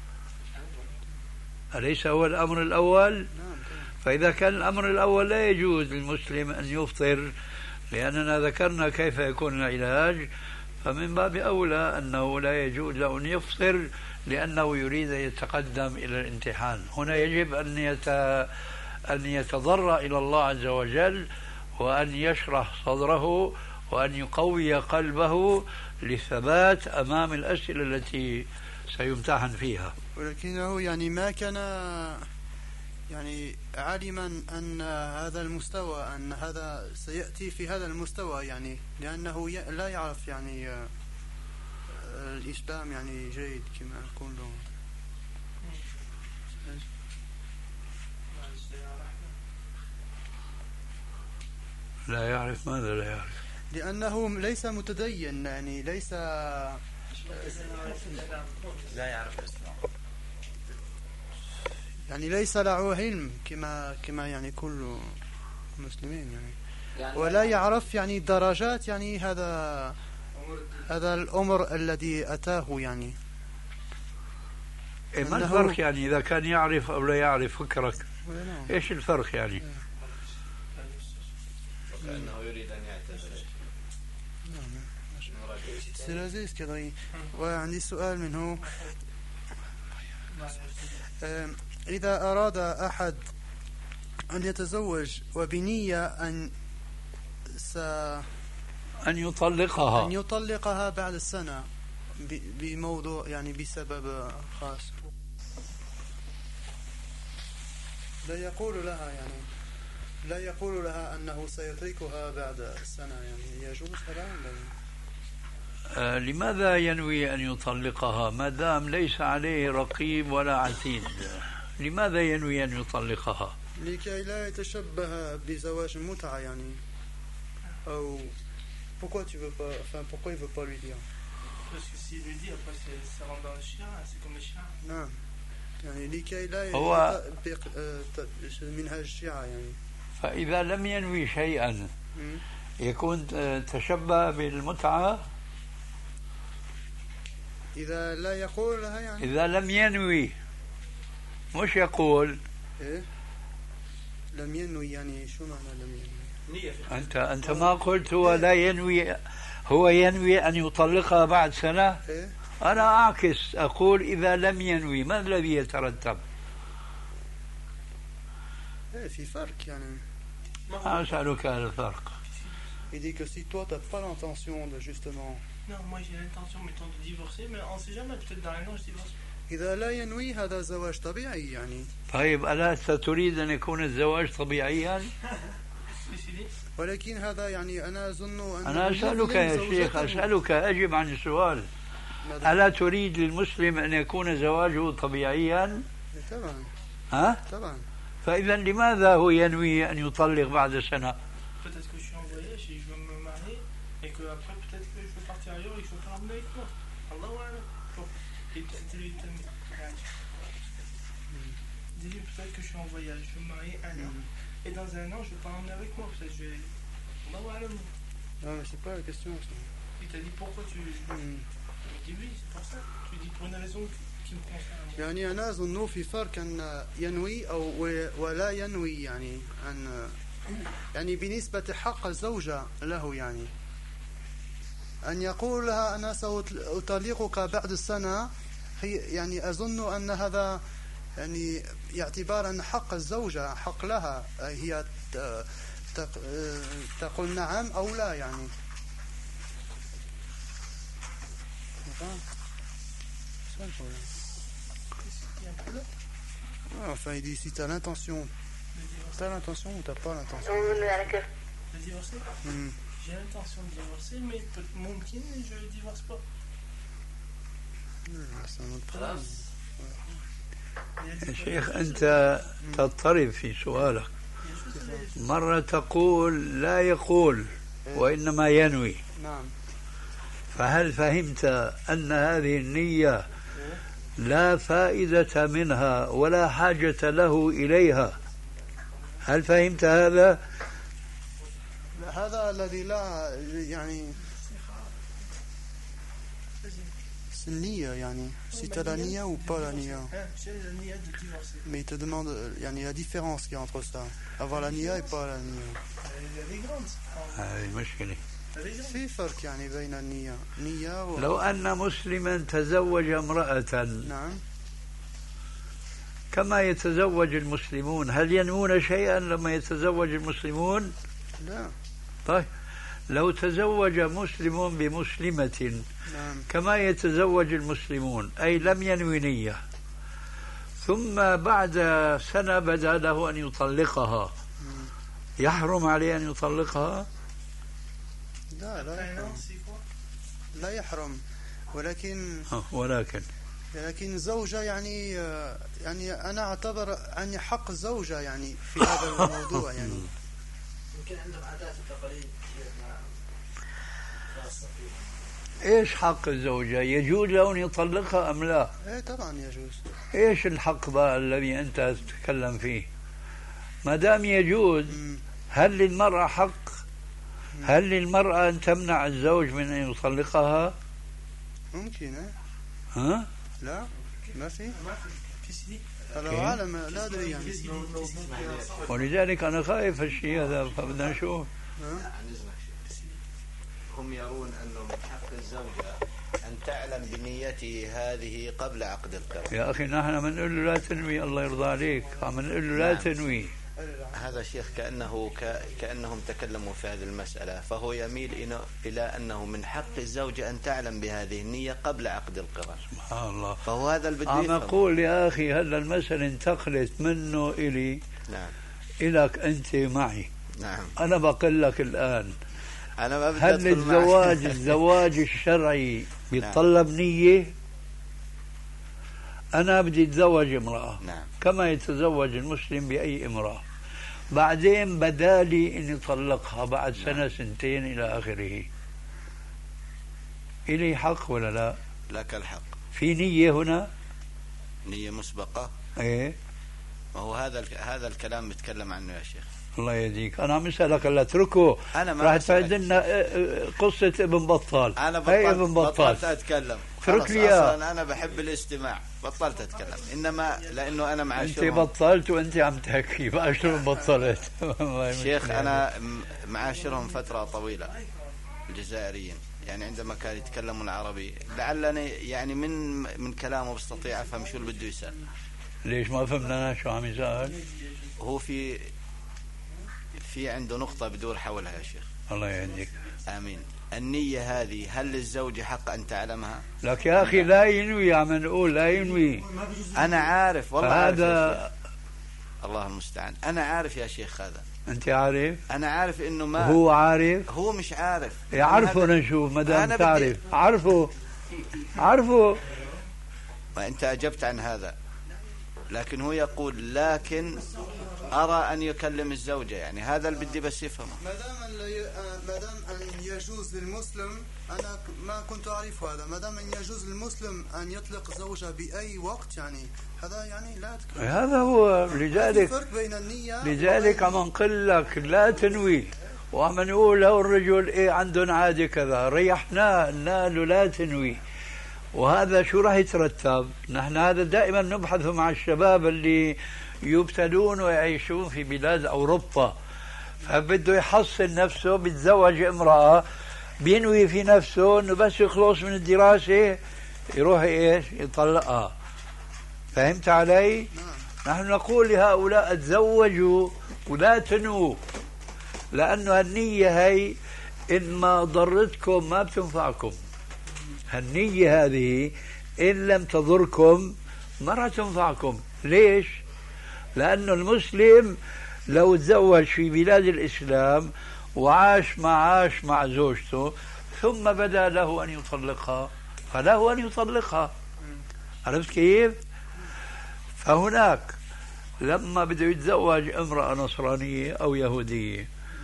S2: أليس هو الأمر الأول؟ فإذا كان الأمر الأول لا يجوز للمسلم أن يفطر لأننا ذكرنا كيف يكون العلاج، فمن باب أولى أنه لا يجوز له أن يفطر لأنه يريد أن يتقدم إلى الامتحان. هنا يجب أن يتضرع إلى الله عز وجل وأن يشرح صدره وأن يقوي قلبه للثبات أمام الأسئلة التي سيمتحن فيها.
S5: ولكنه يعني ما كان يعني عالما أن هذا المستوى، أن هذا سيأتي في هذا المستوى يعني، لأنه لا يعرف يعني الإسلام يعني جيد كما يقول له.
S2: لا يعرف ماذا لا يعرف؟
S5: لأنه ليس متدين يعني، ليس
S4: لا يعرف الإسلام
S5: يعني، ليس له علم كما يعني كل المسلمين يعني ولا يعرف يعني درجات يعني هذا الأمر الذي أتاه يعني.
S2: ما الفرق يعني إذا كان يعرف أو لا يعرف؟ فكرك إيش الفرق يعني؟
S6: وكأنه يريد أن يعتذر.
S5: لذيذ كذا. وعندي سؤال منه، إذا أراد أحد أن يتزوج وبنية أن يطلقها بعد السنة بموضوع يعني بسبب خاص، لا يقول لها أنه سيتركها بعد السنة، يعني يجوز هذا؟
S2: لماذا ينوي أن يطلقها ما دام ليس عليه رقيب ولا عتيد؟ لماذا ينوي أن يطلقها؟
S5: لكي لا يتشبه بزواج المتعة يعني. أو pourquoi il veut pas lui dire?
S8: Parce que s'il lui dit après ça rentre dans le chien, c'est comme le chien.
S5: نعم يعني لكي لا يطبق منهج الشيعة يعني.
S2: فإذا لم ينوي شيئا يكون تشبه بالمتعة.
S5: إذا لا يقول لها يعني،
S2: إذا لم ينوي مش يقول.
S5: إيه؟ لم ينوي يعني شو معنى لم ينوي؟
S2: أنت ما قلت هو لا ينوي، هو ينوي أن يطلقها بعد سنة؟
S5: إيه؟
S2: أنا أعكس أقول إذا لم ينوي ما الذي يترتب؟
S5: إيه في فرق يعني.
S2: أسألك هذا الفرق.
S5: Il dit que si toi t'as pas l'intention de justement.
S8: Non, moi j'ai l'intention mettons de divorcer, mais on sait jamais, peut-être dans un an je divorce.
S5: إذا لا ينوي هذا زواج طبيعي يعني.
S2: طيب ألا ستريد أن يكون الزواج طبيعيا؟
S5: ولكن هذا يعني أنا أظن أن
S2: أنا أسألك يا شيخ، أسألك أجب عن السؤال. ألا تريد للمسلم أن يكون زواجه طبيعيا؟
S5: طبعا.
S2: ها؟
S5: طبعا.
S2: فإذا لماذا هو ينوي أن يطلق بعد سنة؟
S8: Peut-être que je suis en voyage et je veux me marier et que après peut-être que je veux partir ailleurs et que je veux pas l'emmener avec moi. Allahu a'lam. Dis-lui peut-être que je suis en voyage, je veux me marier un an et dans un an je veux pas l'emmener avec moi. Peut-être je vais. Allahu a'lam.
S5: Non, mais c'est pas la question.
S8: Il t'a dit pourquoi tu. Il dit oui, c'est pour ça. Tu dis pour une raison qui me concerne.
S5: يعني أنا أظن في فرق أن ينوي أو ولا ينوي يعني يعني بالنسبة حق الزوجة له يعني أن يقول لها أنا سأطلقك بعد السنة هي يعني أظن أن هذا يعني يعتبر أن حق الزوجة حق لها هي تقول نعم أو لا يعني. Enfin, il dit si tu as l'intention. Tu as l'intention ou tu n'as pas l'intention?
S8: De divorcer J'ai l'intention de divorcer, mais mumkin, je ne divorce pas.
S5: C'est un autre problème.
S2: يا شيخ أنت تضطرب في سؤالك، مرة تقول لا يقول وإنما ينوي.
S5: نعم.
S2: فهل فهمت أن هذه النية لا فائدة منها ولا حاجة له إليها؟ هل فهمت هذا؟
S5: هذا الذي لا يعني النية يعني si tu as la nia ou pas la nia. Mais il te demande يعني la différence qu'il y a entre ça, avoir la nia et pas la nia.
S2: هذه مشكلة.
S5: في فرق يعني بين النية نية
S2: لو أن مسلما تزوج امرأة
S5: نعم
S2: كما يتزوج المسلمون، هل ينوون شيئا لما يتزوج المسلمون؟
S5: لا.
S2: طيب لو تزوج مسلم بمسلمة
S5: نعم.
S2: كما يتزوج المسلمون أي لم ينوي نية، ثم بعد سنة بدا له أن يطلقها، يحرم عليه أن يطلقها؟
S5: لا يحرم، ولكن زوجة يعني أنا أعتبر أن حق الزوجة يعني في هذا الموضوع يعني
S4: يمكن عندهم عادات وتقاليد خاصة فيهم.
S2: إيش حق الزوجة؟ يجوز له أن يطلقها أم لا؟
S5: إيه طبعا يجوز. إيش
S2: الحق بقى الذي أنت تتكلم فيه؟ ما دام يجوز هل للمرأة حق؟ هل للمرأة أن تمنع الزوج من أن يطلقها؟
S5: ممكن.
S2: ها؟
S5: لا ما في. الله أعلم لا أدري يعني.
S2: ولذلك أنا خايف الشيء هذا فبدنا نشوف.
S6: هم يرون أنه من حق الزوجة أن تعلم بنيته هذه قبل عقد القرار.
S2: يا أخي نحن بنقول له لا تنوي، الله يرضى عليك، عم نقول له لا تنوي.
S6: هذا شيخ كأنهم تكلموا في هذه المسألة، فهو يميل إلى أنه من حق الزوجة أن تعلم بهذه النية قبل عقد القرار.
S2: سبحان الله.
S6: فهو هذا اللي بدي
S2: عم أقول يا أخي هلا المسألة انتقلت منه إلي.
S6: نعم.
S2: إلك أنت معي.
S6: نعم.
S2: أنا بقول لك الآن
S6: أنا
S2: هل الزواج الشرعي بيتطلب نية؟ أنا بدي أتزوج امرأة.
S6: نعم.
S2: كما يتزوج المسلم بأي امرأة، بعدين بدالي أن يطلقها بعد سنة سنتين إلى آخره، إلي حق ولا لا؟
S6: لك الحق.
S2: في نية هنا؟
S6: نية مسبقة.
S2: إيه.
S6: ما هو هذا الكلام بتكلم عنه يا شيخ.
S2: الله يهديك. أنا عم أسألك هلا اتركه، راح تفيد لنا قصة ابن بطال.
S6: أنا بطلت أتكلم.
S2: اترك لي
S6: أصلا أنا بحب الاستماع، بطلت أتكلم، إنما لأنه أنا معاشرهم.
S2: أنت بطلت وأنت عم تحكي بقى شو بطلت؟
S6: شيخ أنا معاشرهم فترة طويلة الجزائريين، يعني عندما كانوا يتكلمون عربي لعلني يعني من كلامه بستطيع أفهم شو اللي بده يسأل.
S2: ليش ما فهمنا شو عم يسأل؟
S6: هو في عنده نقطة بدور حولها يا شيخ.
S2: الله يهديك.
S6: آمين. النية هذه هل للزوج حق أن تعلمها؟
S2: لك يا أخي لا ينوي، عم نقول لا ينوي.
S6: أنا عارف والله.
S2: هذا
S6: الله المستعان. أنا عارف يا شيخ هذا.
S2: أنت عارف؟
S6: أنا عارف إنه ما
S2: هو عارف.
S6: هو مش عارف.
S2: يعرفه نشوف ما دام تعرف. عرفه.
S6: وأنت أجبت عن هذا، لكن هو يقول لكن أرى أن يكلم الزوجة، يعني هذا اللي بدي بس يفهمه.
S5: ما دام أن يجوز للمسلم، أنا ما كنت أعرف هذا، ما دام أن يجوز للمسلم أن يطلق زوجة بأي وقت، يعني هذا يعني لا تكلم.
S2: هذا هو.
S5: لذلك الفرق بين النية
S2: لذلك عم نقول لك لا تنوي، وعم نقول له الرجل إيه عندهم عادة كذا، ريحناه قلنا له لا تنوي. وهذا شو راح يترتب؟ نحن هذا دائما نبحث مع الشباب اللي يبتلون ويعيشون في بلاد أوروبا، فبده يحصن نفسه، بيتزوج امرأة بينوي في نفسه انه بس يخلص من الدراسة يروح ايش يطلقها. فهمت علي؟ نحن نقول لهؤلاء تزوجوا ولا تنووا، لأنه النية هي إن ما ضرتكم ما بتنفعكم. النية هذه إن لم تضركم ما راح تنفعكم. ليش؟ لأنه المسلم لو تزوج في بلاد الإسلام وعاش مع زوجته ثم بدا له أن يطلقها فله أن يطلقها. عرفت كيف؟ فهناك لما بده يتزوج امرأة نصرانية أو يهودية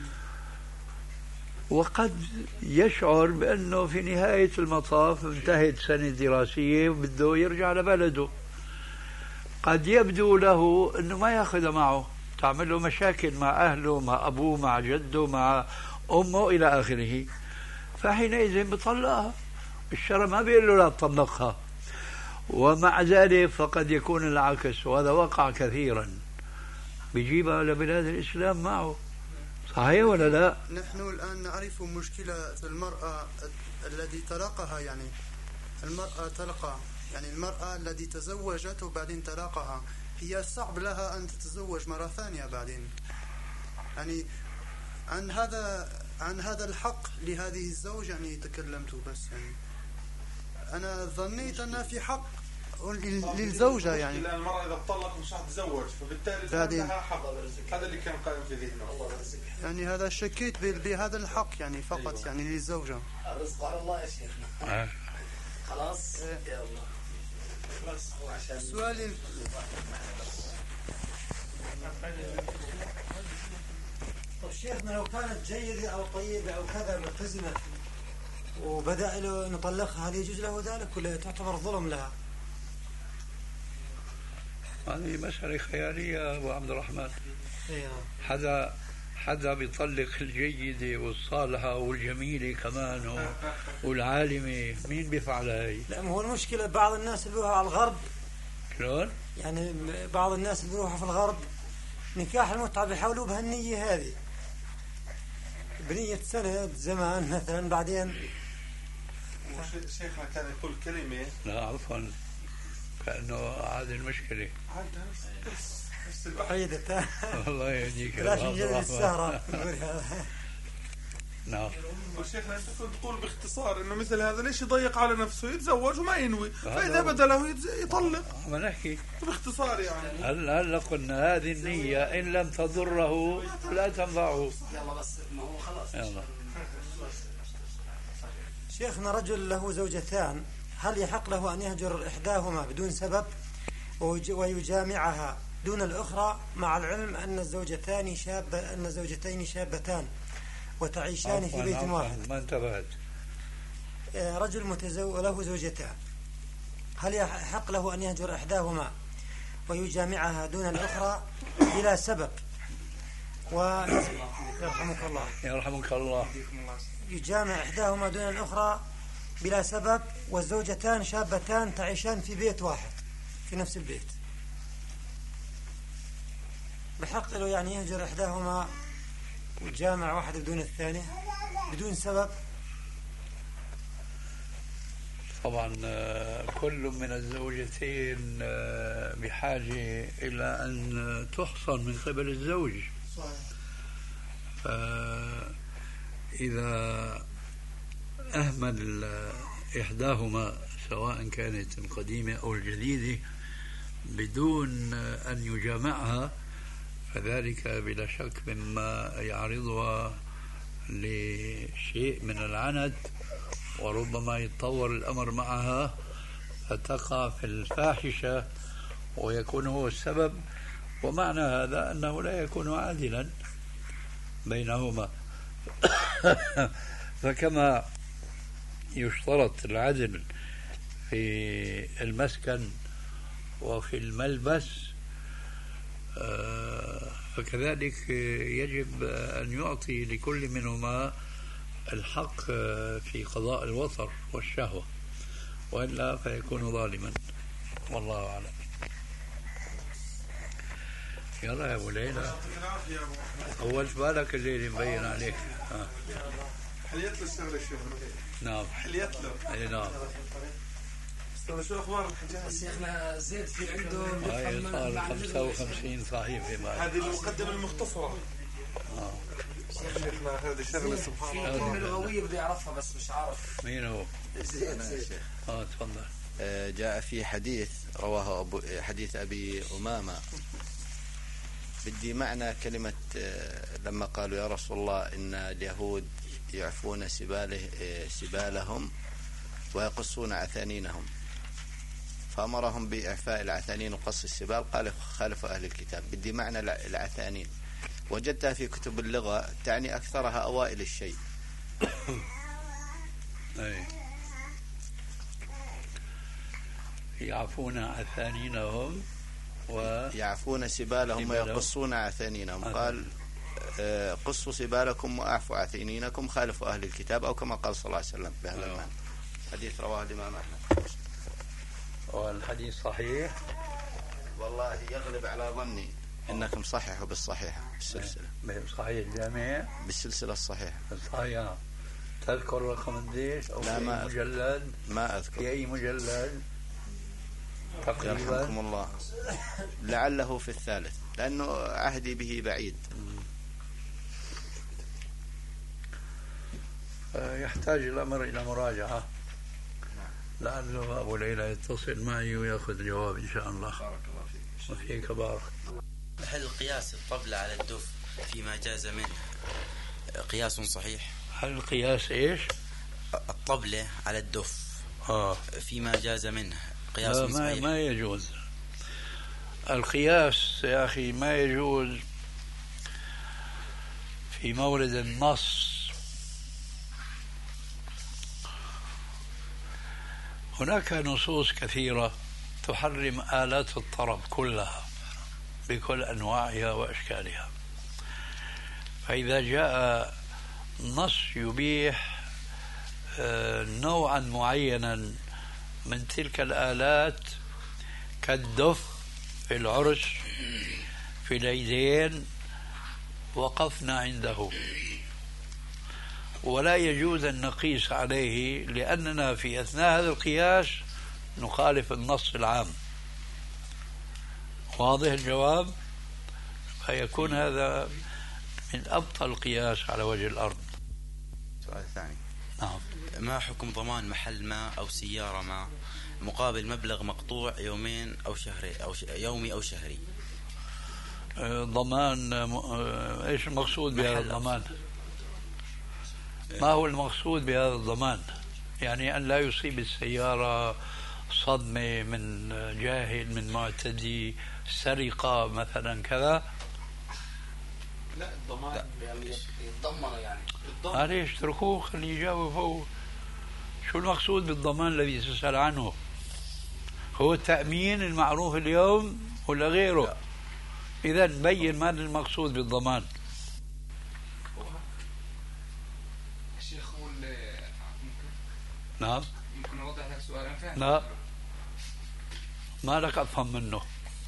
S2: وقد يشعر بأنه في نهاية المطاف انتهت سنة دراسية وبده يرجع لبلده، قد يبدو له أنه ما يأخذ معه، تعمل له مشاكل مع أهله، مع أبوه، مع جده، مع أمه إلى آخره، فحينئذ بطلقها. الشرع ما بيقول له لا تطلقها. ومع ذلك فقد يكون العكس، وهذا وقع كثيرا، بيجيبها لبلاد الإسلام معه. صحيح ولا لا؟
S5: نحن الآن نعرف مشكلة المرأة التي طلقها، يعني المرأة طلقها، يعني المرأة التي تزوجت وبعدين طلقها، هي صعب لها أن تتزوج مرة ثانية بعدين. يعني عن هذا الحق لهذه الزوجة يعني تكلمت، بس يعني أنا ظنيت أن في حق للزوجة. يعني
S3: المرأة إذا طلق مش هتتزوج، فبالتالي لها حق. هذا اللي كان قائم في ذهنه.
S5: يعني هذا شكيت بهذا الحق يعني فقط. أيوة. يعني للزوجة.
S1: الرزق على الله يا شيخنا. خلاص يا الله.
S5: سؤالي
S7: طب شيخنا لو كانت جيدة أو طيبة أو كذا ملتزمة وبدأ له نطلقها، هل يجوز له ذلك ولا تعتبر ظلم لها؟
S2: هذه مسألة خيالية يا أبو عبد الرحمن.
S7: أيوة.
S2: حدا بيطلق الجيدة والصالحة والجميلة كمان والعالمة، مين بيفعل هاي؟
S7: لا، ما هو المشكلة بعض الناس اللي بيروحوا على الغرب.
S2: شلون؟
S7: يعني بعض الناس اللي بيروحوا في الغرب نكاح المتعة بيحاولوا بهالنية هذه، بنية سنة زمان مثلا، بعدين
S3: شيخنا كان يقول كلمة.
S2: لا عفوا، كأنه هذه المشكلة.
S7: عيدة.
S2: الله يهديك.
S7: بلاش نجيب السهرة.
S2: نعم.
S3: وشيخنا أنت كنت تقول باختصار إنه مثل هذا ليش يضيق على نفسه، يتزوج وما ينوي، فإذا بدا له يطلق.
S2: ما نحكي
S3: باختصار يعني.
S2: هلا قلنا هذه النية إن لم تضره لا تنفعه.
S1: يلا بس ما هو خلاص.
S2: يلا.
S7: شيخنا رجل له زوجتان، هل يحق له أن يهجر إحداهما بدون سبب ويجامعها دون الأخرى، مع العلم أن الزوجتين شابتان وتعيشان في بيت واحد؟
S2: ما انتبهت.
S7: رجل له زوجتان، هل يحق له أن يهجر إحداهما ويجامعها دون الأخرى بلا سبب؟ يرحمك الله.
S2: يرحمك الله.
S7: يجامع إحداهما دون الأخرى بلا سبب، والزوجتان شابتان تعيشان في بيت واحد في نفس البيت، بحق له يعني يهجر إحداهما ويجامع واحد بدون الثانية بدون سبب؟
S2: طبعا كل من الزوجتين بحاجة إلى أن تحصن من قبل الزوج. فإذا أهمل إحداهما سواء كانت القديمة أو الجديدة بدون أن يجامعها، فذلك بلا شك مما يعرضها لشيء من العنت، وربما يتطور الأمر معها فتقع في الفاحشة ويكون هو السبب. ومعنى هذا أنه لا يكون عادلا بينهما. فكما يشترط العدل في المسكن وفي الملبس، فكذلك يجب أن يعطي لكل منهما الحق في قضاء الوطر والشهوة، وإلا فيكون ظالما. والله أعلم. يلا يا أبو ليلى، أول بالك الليل مبين عليك.
S3: حليت له الشغل الشيخ.
S2: نعم
S3: حليت له.
S2: أي نعم.
S3: شو أخبار الحجاج؟
S1: شيخنا زيد في عنده
S2: هاي صار 55 صحيفة بعد.
S3: هذه المقدمة المختصرة. شيخنا هذه شغلة سبحان
S1: في
S3: الله.
S1: كلمة لغوية بدي أعرفها بس مش عارف.
S2: مين هو؟
S6: أنا يا شيخ.
S2: تفضل.
S6: جاء في حديث رواه حديث أبي أمامة، بدي معنى كلمة لما قالوا يا رسول الله إن اليهود يعفون سبالهم ويقصون عثانينهم، فأمرهم بإعفاء العثانين وقص السبال، قال خالف أهل الكتاب. بدي معنى العثانين، وجدتها في كتب اللغة تعني أكثرها أوائل الشيء.
S2: أي يعفون عثانينهم
S6: يعفون سبالهم ويقصون عثانينهم. قال قصوا سبالكم وأعفوا عثانينكم، خالفوا أهل الكتاب، أو كما قال صلى الله عليه وسلم بهذا المعنى. حديث رواه الإمام أحمد.
S2: والحديث صحيح؟
S6: والله يغلب على ظني انك مصححه بالصحيحه بالسلسله.
S2: صحيح الجامع
S6: بالسلسله الصحيحه.
S2: صحيح. تذكر رقم قديش او
S6: لا ما
S2: مجلد؟
S6: ما اذكر.
S2: في اي مجلد تقريبا؟
S6: يرحمكم الله. لعله في الثالث لانه عهدي به بعيد.
S2: يحتاج الامر الى مراجعه، لعله ابو ليلى يتصل معي وياخذ جواب ان شاء الله.
S9: بارك الله فيك.
S2: وفيك بارك.
S10: هل قياس الطبلة على الدف فيما جاز منه قياس صحيح؟
S2: هل قياس ايش؟
S10: الطبلة على الدف فيما جاز منه قياس صحيح؟
S2: ما يجوز القياس يا أخي، ما يجوز في مورد النص. هناك نصوص كثيرة تحرم آلات الطرب كلها بكل أنواعها وأشكالها، فإذا جاء نص يبيح نوعا معينا من تلك الآلات كالدف في العرس في العيدين، وقفنا عنده، ولا يجوز أن نقيس عليه، لأننا في أثناء هذا القياس نخالف النص العام. واضح الجواب؟ فيكون هذا من أبطل القياس على وجه الأرض.
S6: السؤال الثاني.
S10: نعم. ما حكم ضمان محل ما أو سيارة ما مقابل مبلغ مقطوع يومين أو شهرين أو يومي أو شهري؟
S2: ضمان ايش المقصود بهذا الضمان؟ ما هو المقصود بهذا الضمان؟ يعني أن لا يصيب السيارة صدمة من جاهل، من معتدي، سرقة مثلا كذا؟
S3: لا الضمان
S1: يتضمن يعني.
S2: معليش اتركوه خليه يجاوب هو. شو المقصود بالضمان الذي تسأل عنه؟ هو التأمين المعروف اليوم ولا غيره؟ إذا بين ما المقصود بالضمان.
S9: الشيخ هو
S2: نعم.
S9: ممكن أوضح لك سؤال؟ أنا فاهم.
S2: لا ما لك أفهم منه،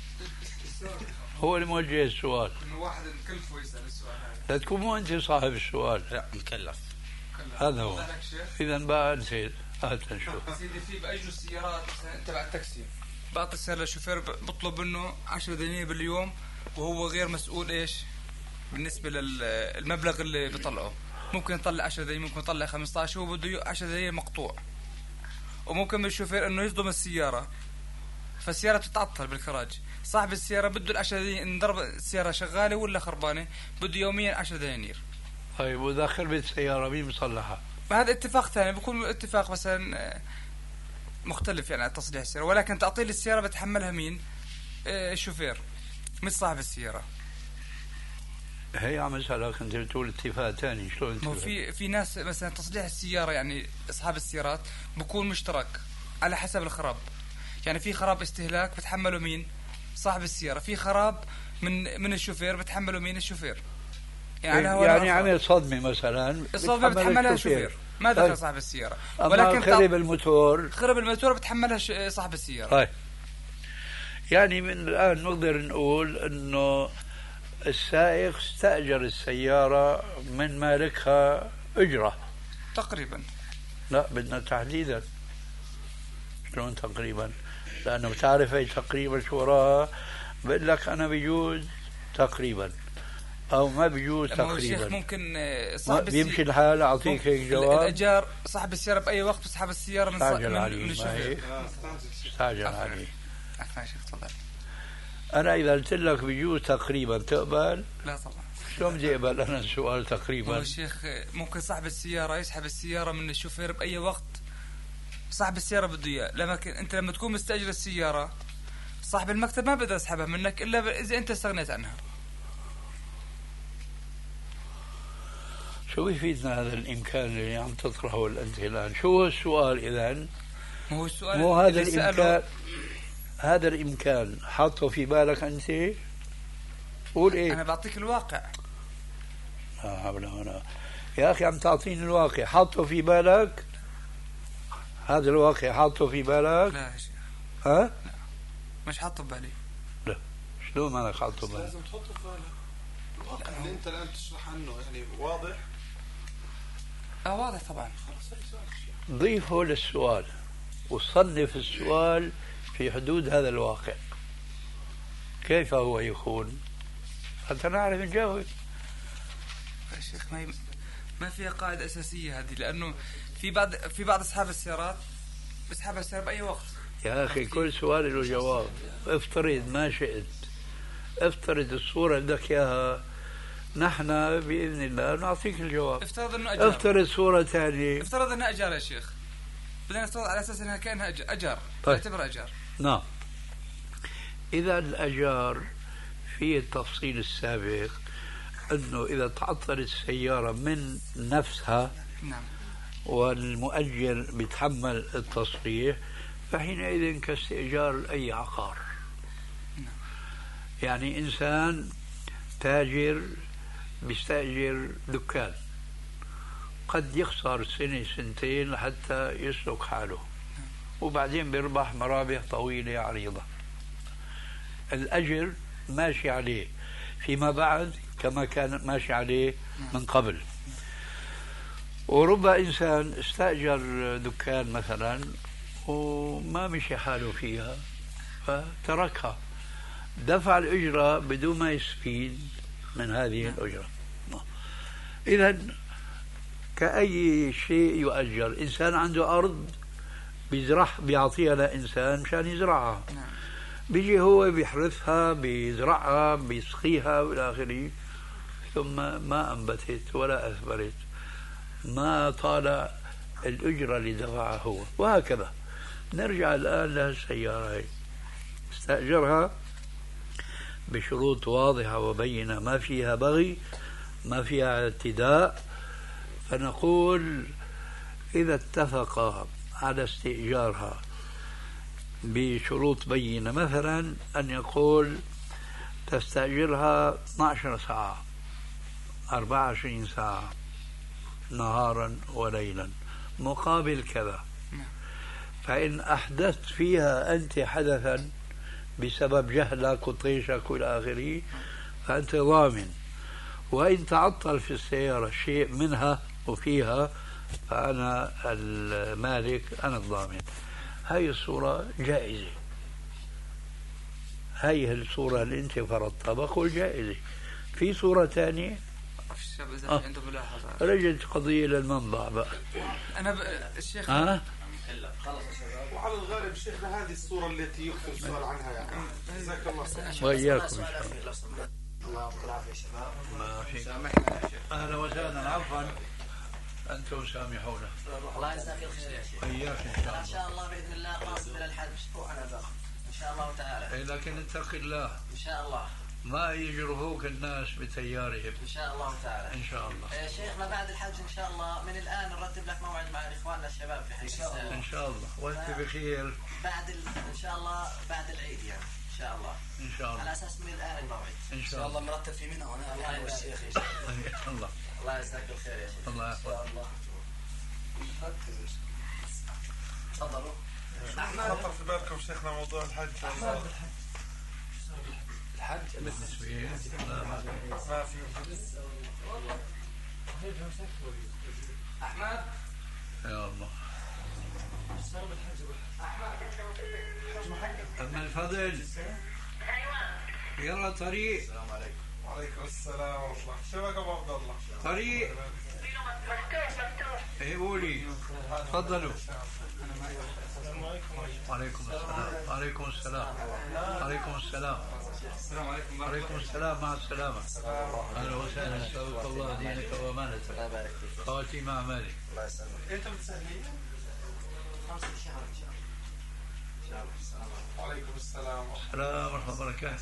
S2: هو اللي موجه السؤال.
S9: إنه واحد مكلفه يسأل السؤال هذا.
S2: لا تكون مو أنت صاحب السؤال.
S10: لا مكلف.
S2: هذا هو. إذا بقى نسيت. هات نشوف.
S9: سيدي في بأجوا السيارات تبع التاكسي، بعطي السيارة للشوفير بطلب منه 10 دنانير باليوم، وهو غير مسؤول ايش بالنسبة للمبلغ اللي بيطلعه. ممكن يطلع 10 دنانير، ممكن يطلع 15، هو بده 10 دنانير مقطوع. وممكن بالشوفير انه يصدم السيارة، فالسيارة تتعطل بالكراج. صاحب السيارة بده ال10 دنانير، ان ضرب السيارة شغالة ولا خربانة بده يوميا 10 دنانير.
S2: طيب وإذا خربت السيارة مين بيصلحها؟
S9: هذا اتفاق ثاني، بيكون اتفاق مثلا مختلف يعني على تصليح السيارة، ولكن تعطيل السيارة بتحملها مين؟ الشوفير مش صاحب السيارة.
S2: هي عم اسالك انت بتقول اتفاق ثاني، شلون؟
S9: مو في ناس مثلا تصليح السيارة يعني اصحاب السيارات بكون مشترك على حسب الخراب. يعني في خراب استهلاك بتحمله مين؟ صاحب السيارة. في خراب من الشوفير بتحمله مين؟ الشوفير.
S2: يعني عمل صدمة مثلا،
S9: الصدمة بتحملها الشوفير، ما دخل صاحب السيارة.
S2: ولكن خرب الموتور
S9: بتحملها صاحب السيارة.
S2: طيب يعني من الآن نقدر نقول أنه السائق استأجر السيارة من مالكها أجرة
S9: تقريبا.
S2: لا بدنا تحديدا. شلون تقريبا؟ لأنه بتعرف أي تقريبا شو وراها. بقول لك أنا بيجوز تقريبا أو ما بيجوز تقريبا.
S9: ممكن صاحب
S2: بيمشي الحال. أعطيك هيك جواب.
S9: الأجار صاحب السيارة بأي وقت بسحب السيارة من الشوفير.
S2: استعجل علي.
S9: تفضل.
S2: أنا إذا قلت لك بيجوز تقريبا تقبل؟
S9: لا طبعا.
S2: شلون بدي أقبل أنا السؤال تقريبا؟
S9: الشيخ ممكن صاحب السيارة يسحب السيارة من الشوفير بأي وقت صاحب السيارة بده إياه. أنت لما تكون مستأجر السيارة صاحب المكتب ما بقدر يسحبها منك إلا إذا أنت استغنيت عنها.
S2: شو يفيدنا هذا الإمكان اللي عم تطرحه أنت الآن؟ شو هو السؤال إذن؟
S9: هو السؤال
S2: مو هذا الإمكان. هذا الإمكان حاطه في بالك أنت؟ قول إيه؟
S9: أنا بعطيك الواقع.
S2: لا حول ولا. يا أخي عم تعطيني الواقع، حاطه في بالك؟ هذا الواقع حاطه في بالك؟
S9: لا يا شيخ.
S2: ها؟
S9: لا مش حاطه ببالي.
S2: لا شلون مالك حاطه ببالك؟
S3: لازم تحطه في بالك. الواقع اللي أنت الآن تشرح عنه يعني واضح؟
S9: واضح طبعا.
S2: ضيفه للسؤال وصنف السؤال في حدود هذا الواقع. كيف هو يكون؟ حتى نعرف نجاوب.
S9: يا شيخ ما فيها قاعدة أساسية هذه، لأنه في بعض أصحاب السيارات بسحبها السيارة بأي وقت.
S2: يا أخي كل سؤال له جواب. افترض ما شئت، افترض الصورة اللي بدك إياها، نحن بإذن الله نعطيك الجواب.
S9: افترض أنه أجار.
S2: افترض صورة ثانية.
S9: افترض أنها أجار يا شيخ. بدنا نفترض على أساس أنها كأنها أجار.
S2: طيب.
S9: نعتبرها أجار.
S2: نعم. إذا الأجار في التفصيل السابق أنه إذا تعطلت السيارة من نفسها،
S9: نعم،
S2: والمؤجر بيتحمل التصليح، فحينئذ كاستئجار أي عقار.
S9: نعم.
S2: يعني إنسان تاجر بيستأجر دكان، قد يخسر سنة سنتين لحتى يسلك حاله، وبعدين بيربح مرابح طويلة عريضة. الأجر ماشي عليه فيما بعد كما كان ماشي عليه من قبل. ورب إنسان استأجر دكان مثلا وما مشي حاله فيها فتركها، دفع الأجرة بدون ما يستفيد من هذه الأجرة. إذن كأي شيء يؤجر. إنسان عنده أرض بيعطيها لإنسان مشان يزرعها، بيجي هو بيحرثها بيزرعها بيسقيها والى اخره، ثم ما انبتت ولا اثمرت، ما طال الاجره اللي دفعها هو. وهكذا نرجع الان للسياره هي، استاجرها بشروط واضحه وبينه، ما فيها بغي ما فيها اعتداء. فنقول اذا اتفق على استئجارها بشروط بينة، مثلا أن يقول تستأجرها 12 ساعة 24 ساعة نهارا وليلا مقابل كذا، فإن أحدثت فيها أنت حدثا بسبب جهلك وطيشك والى آخره فأنت ضامن، وإن تعطل في السيارة شيء منها وفيها فأنا المالك أنا الضامن. هاي الصورة جائزة، هاي الصورة اللي انت فرضتها بقول جائزة. في صورة ثانية
S9: عنده ملاحظة،
S2: رجعت قضية للمنبع بقى.
S9: الشيخ
S3: خلص يا شباب. وعلى الغالب شيخنا هذه الصورة التي يكثر السؤال عنها يعني. جزاك الله خير.
S2: وإياكم.
S7: الله يعطيك العافية يا شباب.
S2: ما فيك. سامحنا. أهلا وسهلا. عفوا أنتم سامحونا.
S7: الله يجزاك الخير يا شيخ.
S2: وإياك إن شاء الله.
S7: إن شاء الله بإذن الله قاصد إلى الحج أسبوعنا بقى إن شاء الله تعالى.
S2: لكن اتق الله.
S7: إن شاء الله.
S2: ما يجرفوك الناس بتيارهم.
S7: إن شاء الله تعالى.
S2: إن شاء الله.
S7: شيخنا بعد الحج إن شاء الله من الآن نرتب لك موعد مع إخواننا الشباب في حج.
S2: إن شاء الله. وأنت بخير.
S7: بعد إن شاء الله بعد العيد يعني. إن
S4: شاء الله.
S2: إن شاء الله.
S4: على أساس من الآن الموعد.
S2: إن شاء
S1: الله مرتب في منى وأنا الله والشيخ إن شاء
S2: الله.
S4: الله يجزاك الخير يا شيخ.
S2: الله
S1: إن شاء الله. تفضلوا.
S3: خطر في بالكم شيخنا موضوع الحج.
S1: الحج
S2: بالنسبة لي
S3: ما في.
S1: أحمد.
S2: يا الله. أما الفضل. يلا طريق.
S3: السلام عليكم. وعليكم السلام ورحمة الله. شو بك أبو عبد الله؟
S2: طريق.
S11: مفتوح.
S2: إيه قولي. تفضلوا.
S3: السلام عليكم.
S2: وعليكم السلام. وعليكم السلام. وعليكم السلام.
S9: السلام عليكم.
S2: وعليكم السلام. مع السلامة. أهلا وسهلا. نسألك الله دينك وأمانتك.
S4: الله يبارك فيك.
S2: خواتيم أعمالك.
S4: الله يسلمك.
S3: أنت بتسهلين؟
S4: 5 شهر إن شاء الله. إن شاء الله. السلام عليكم.
S3: وعليكم السلام.
S2: السلام ورحمة الله وبركاته.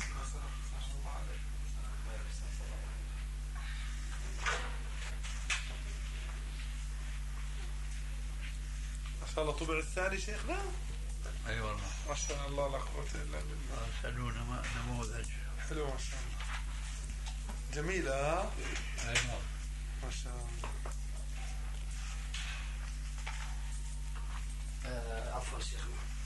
S3: ما شاء الله طبع الثاني شيخنا.
S2: أي والله.
S3: ما شاء الله لا قوة إلا بالله.
S2: أرسلونا نموذج.
S3: حلو ما شاء الله. جميلة ها؟
S2: أي نعم.
S3: ما شاء الله.
S1: عفوا شيخنا.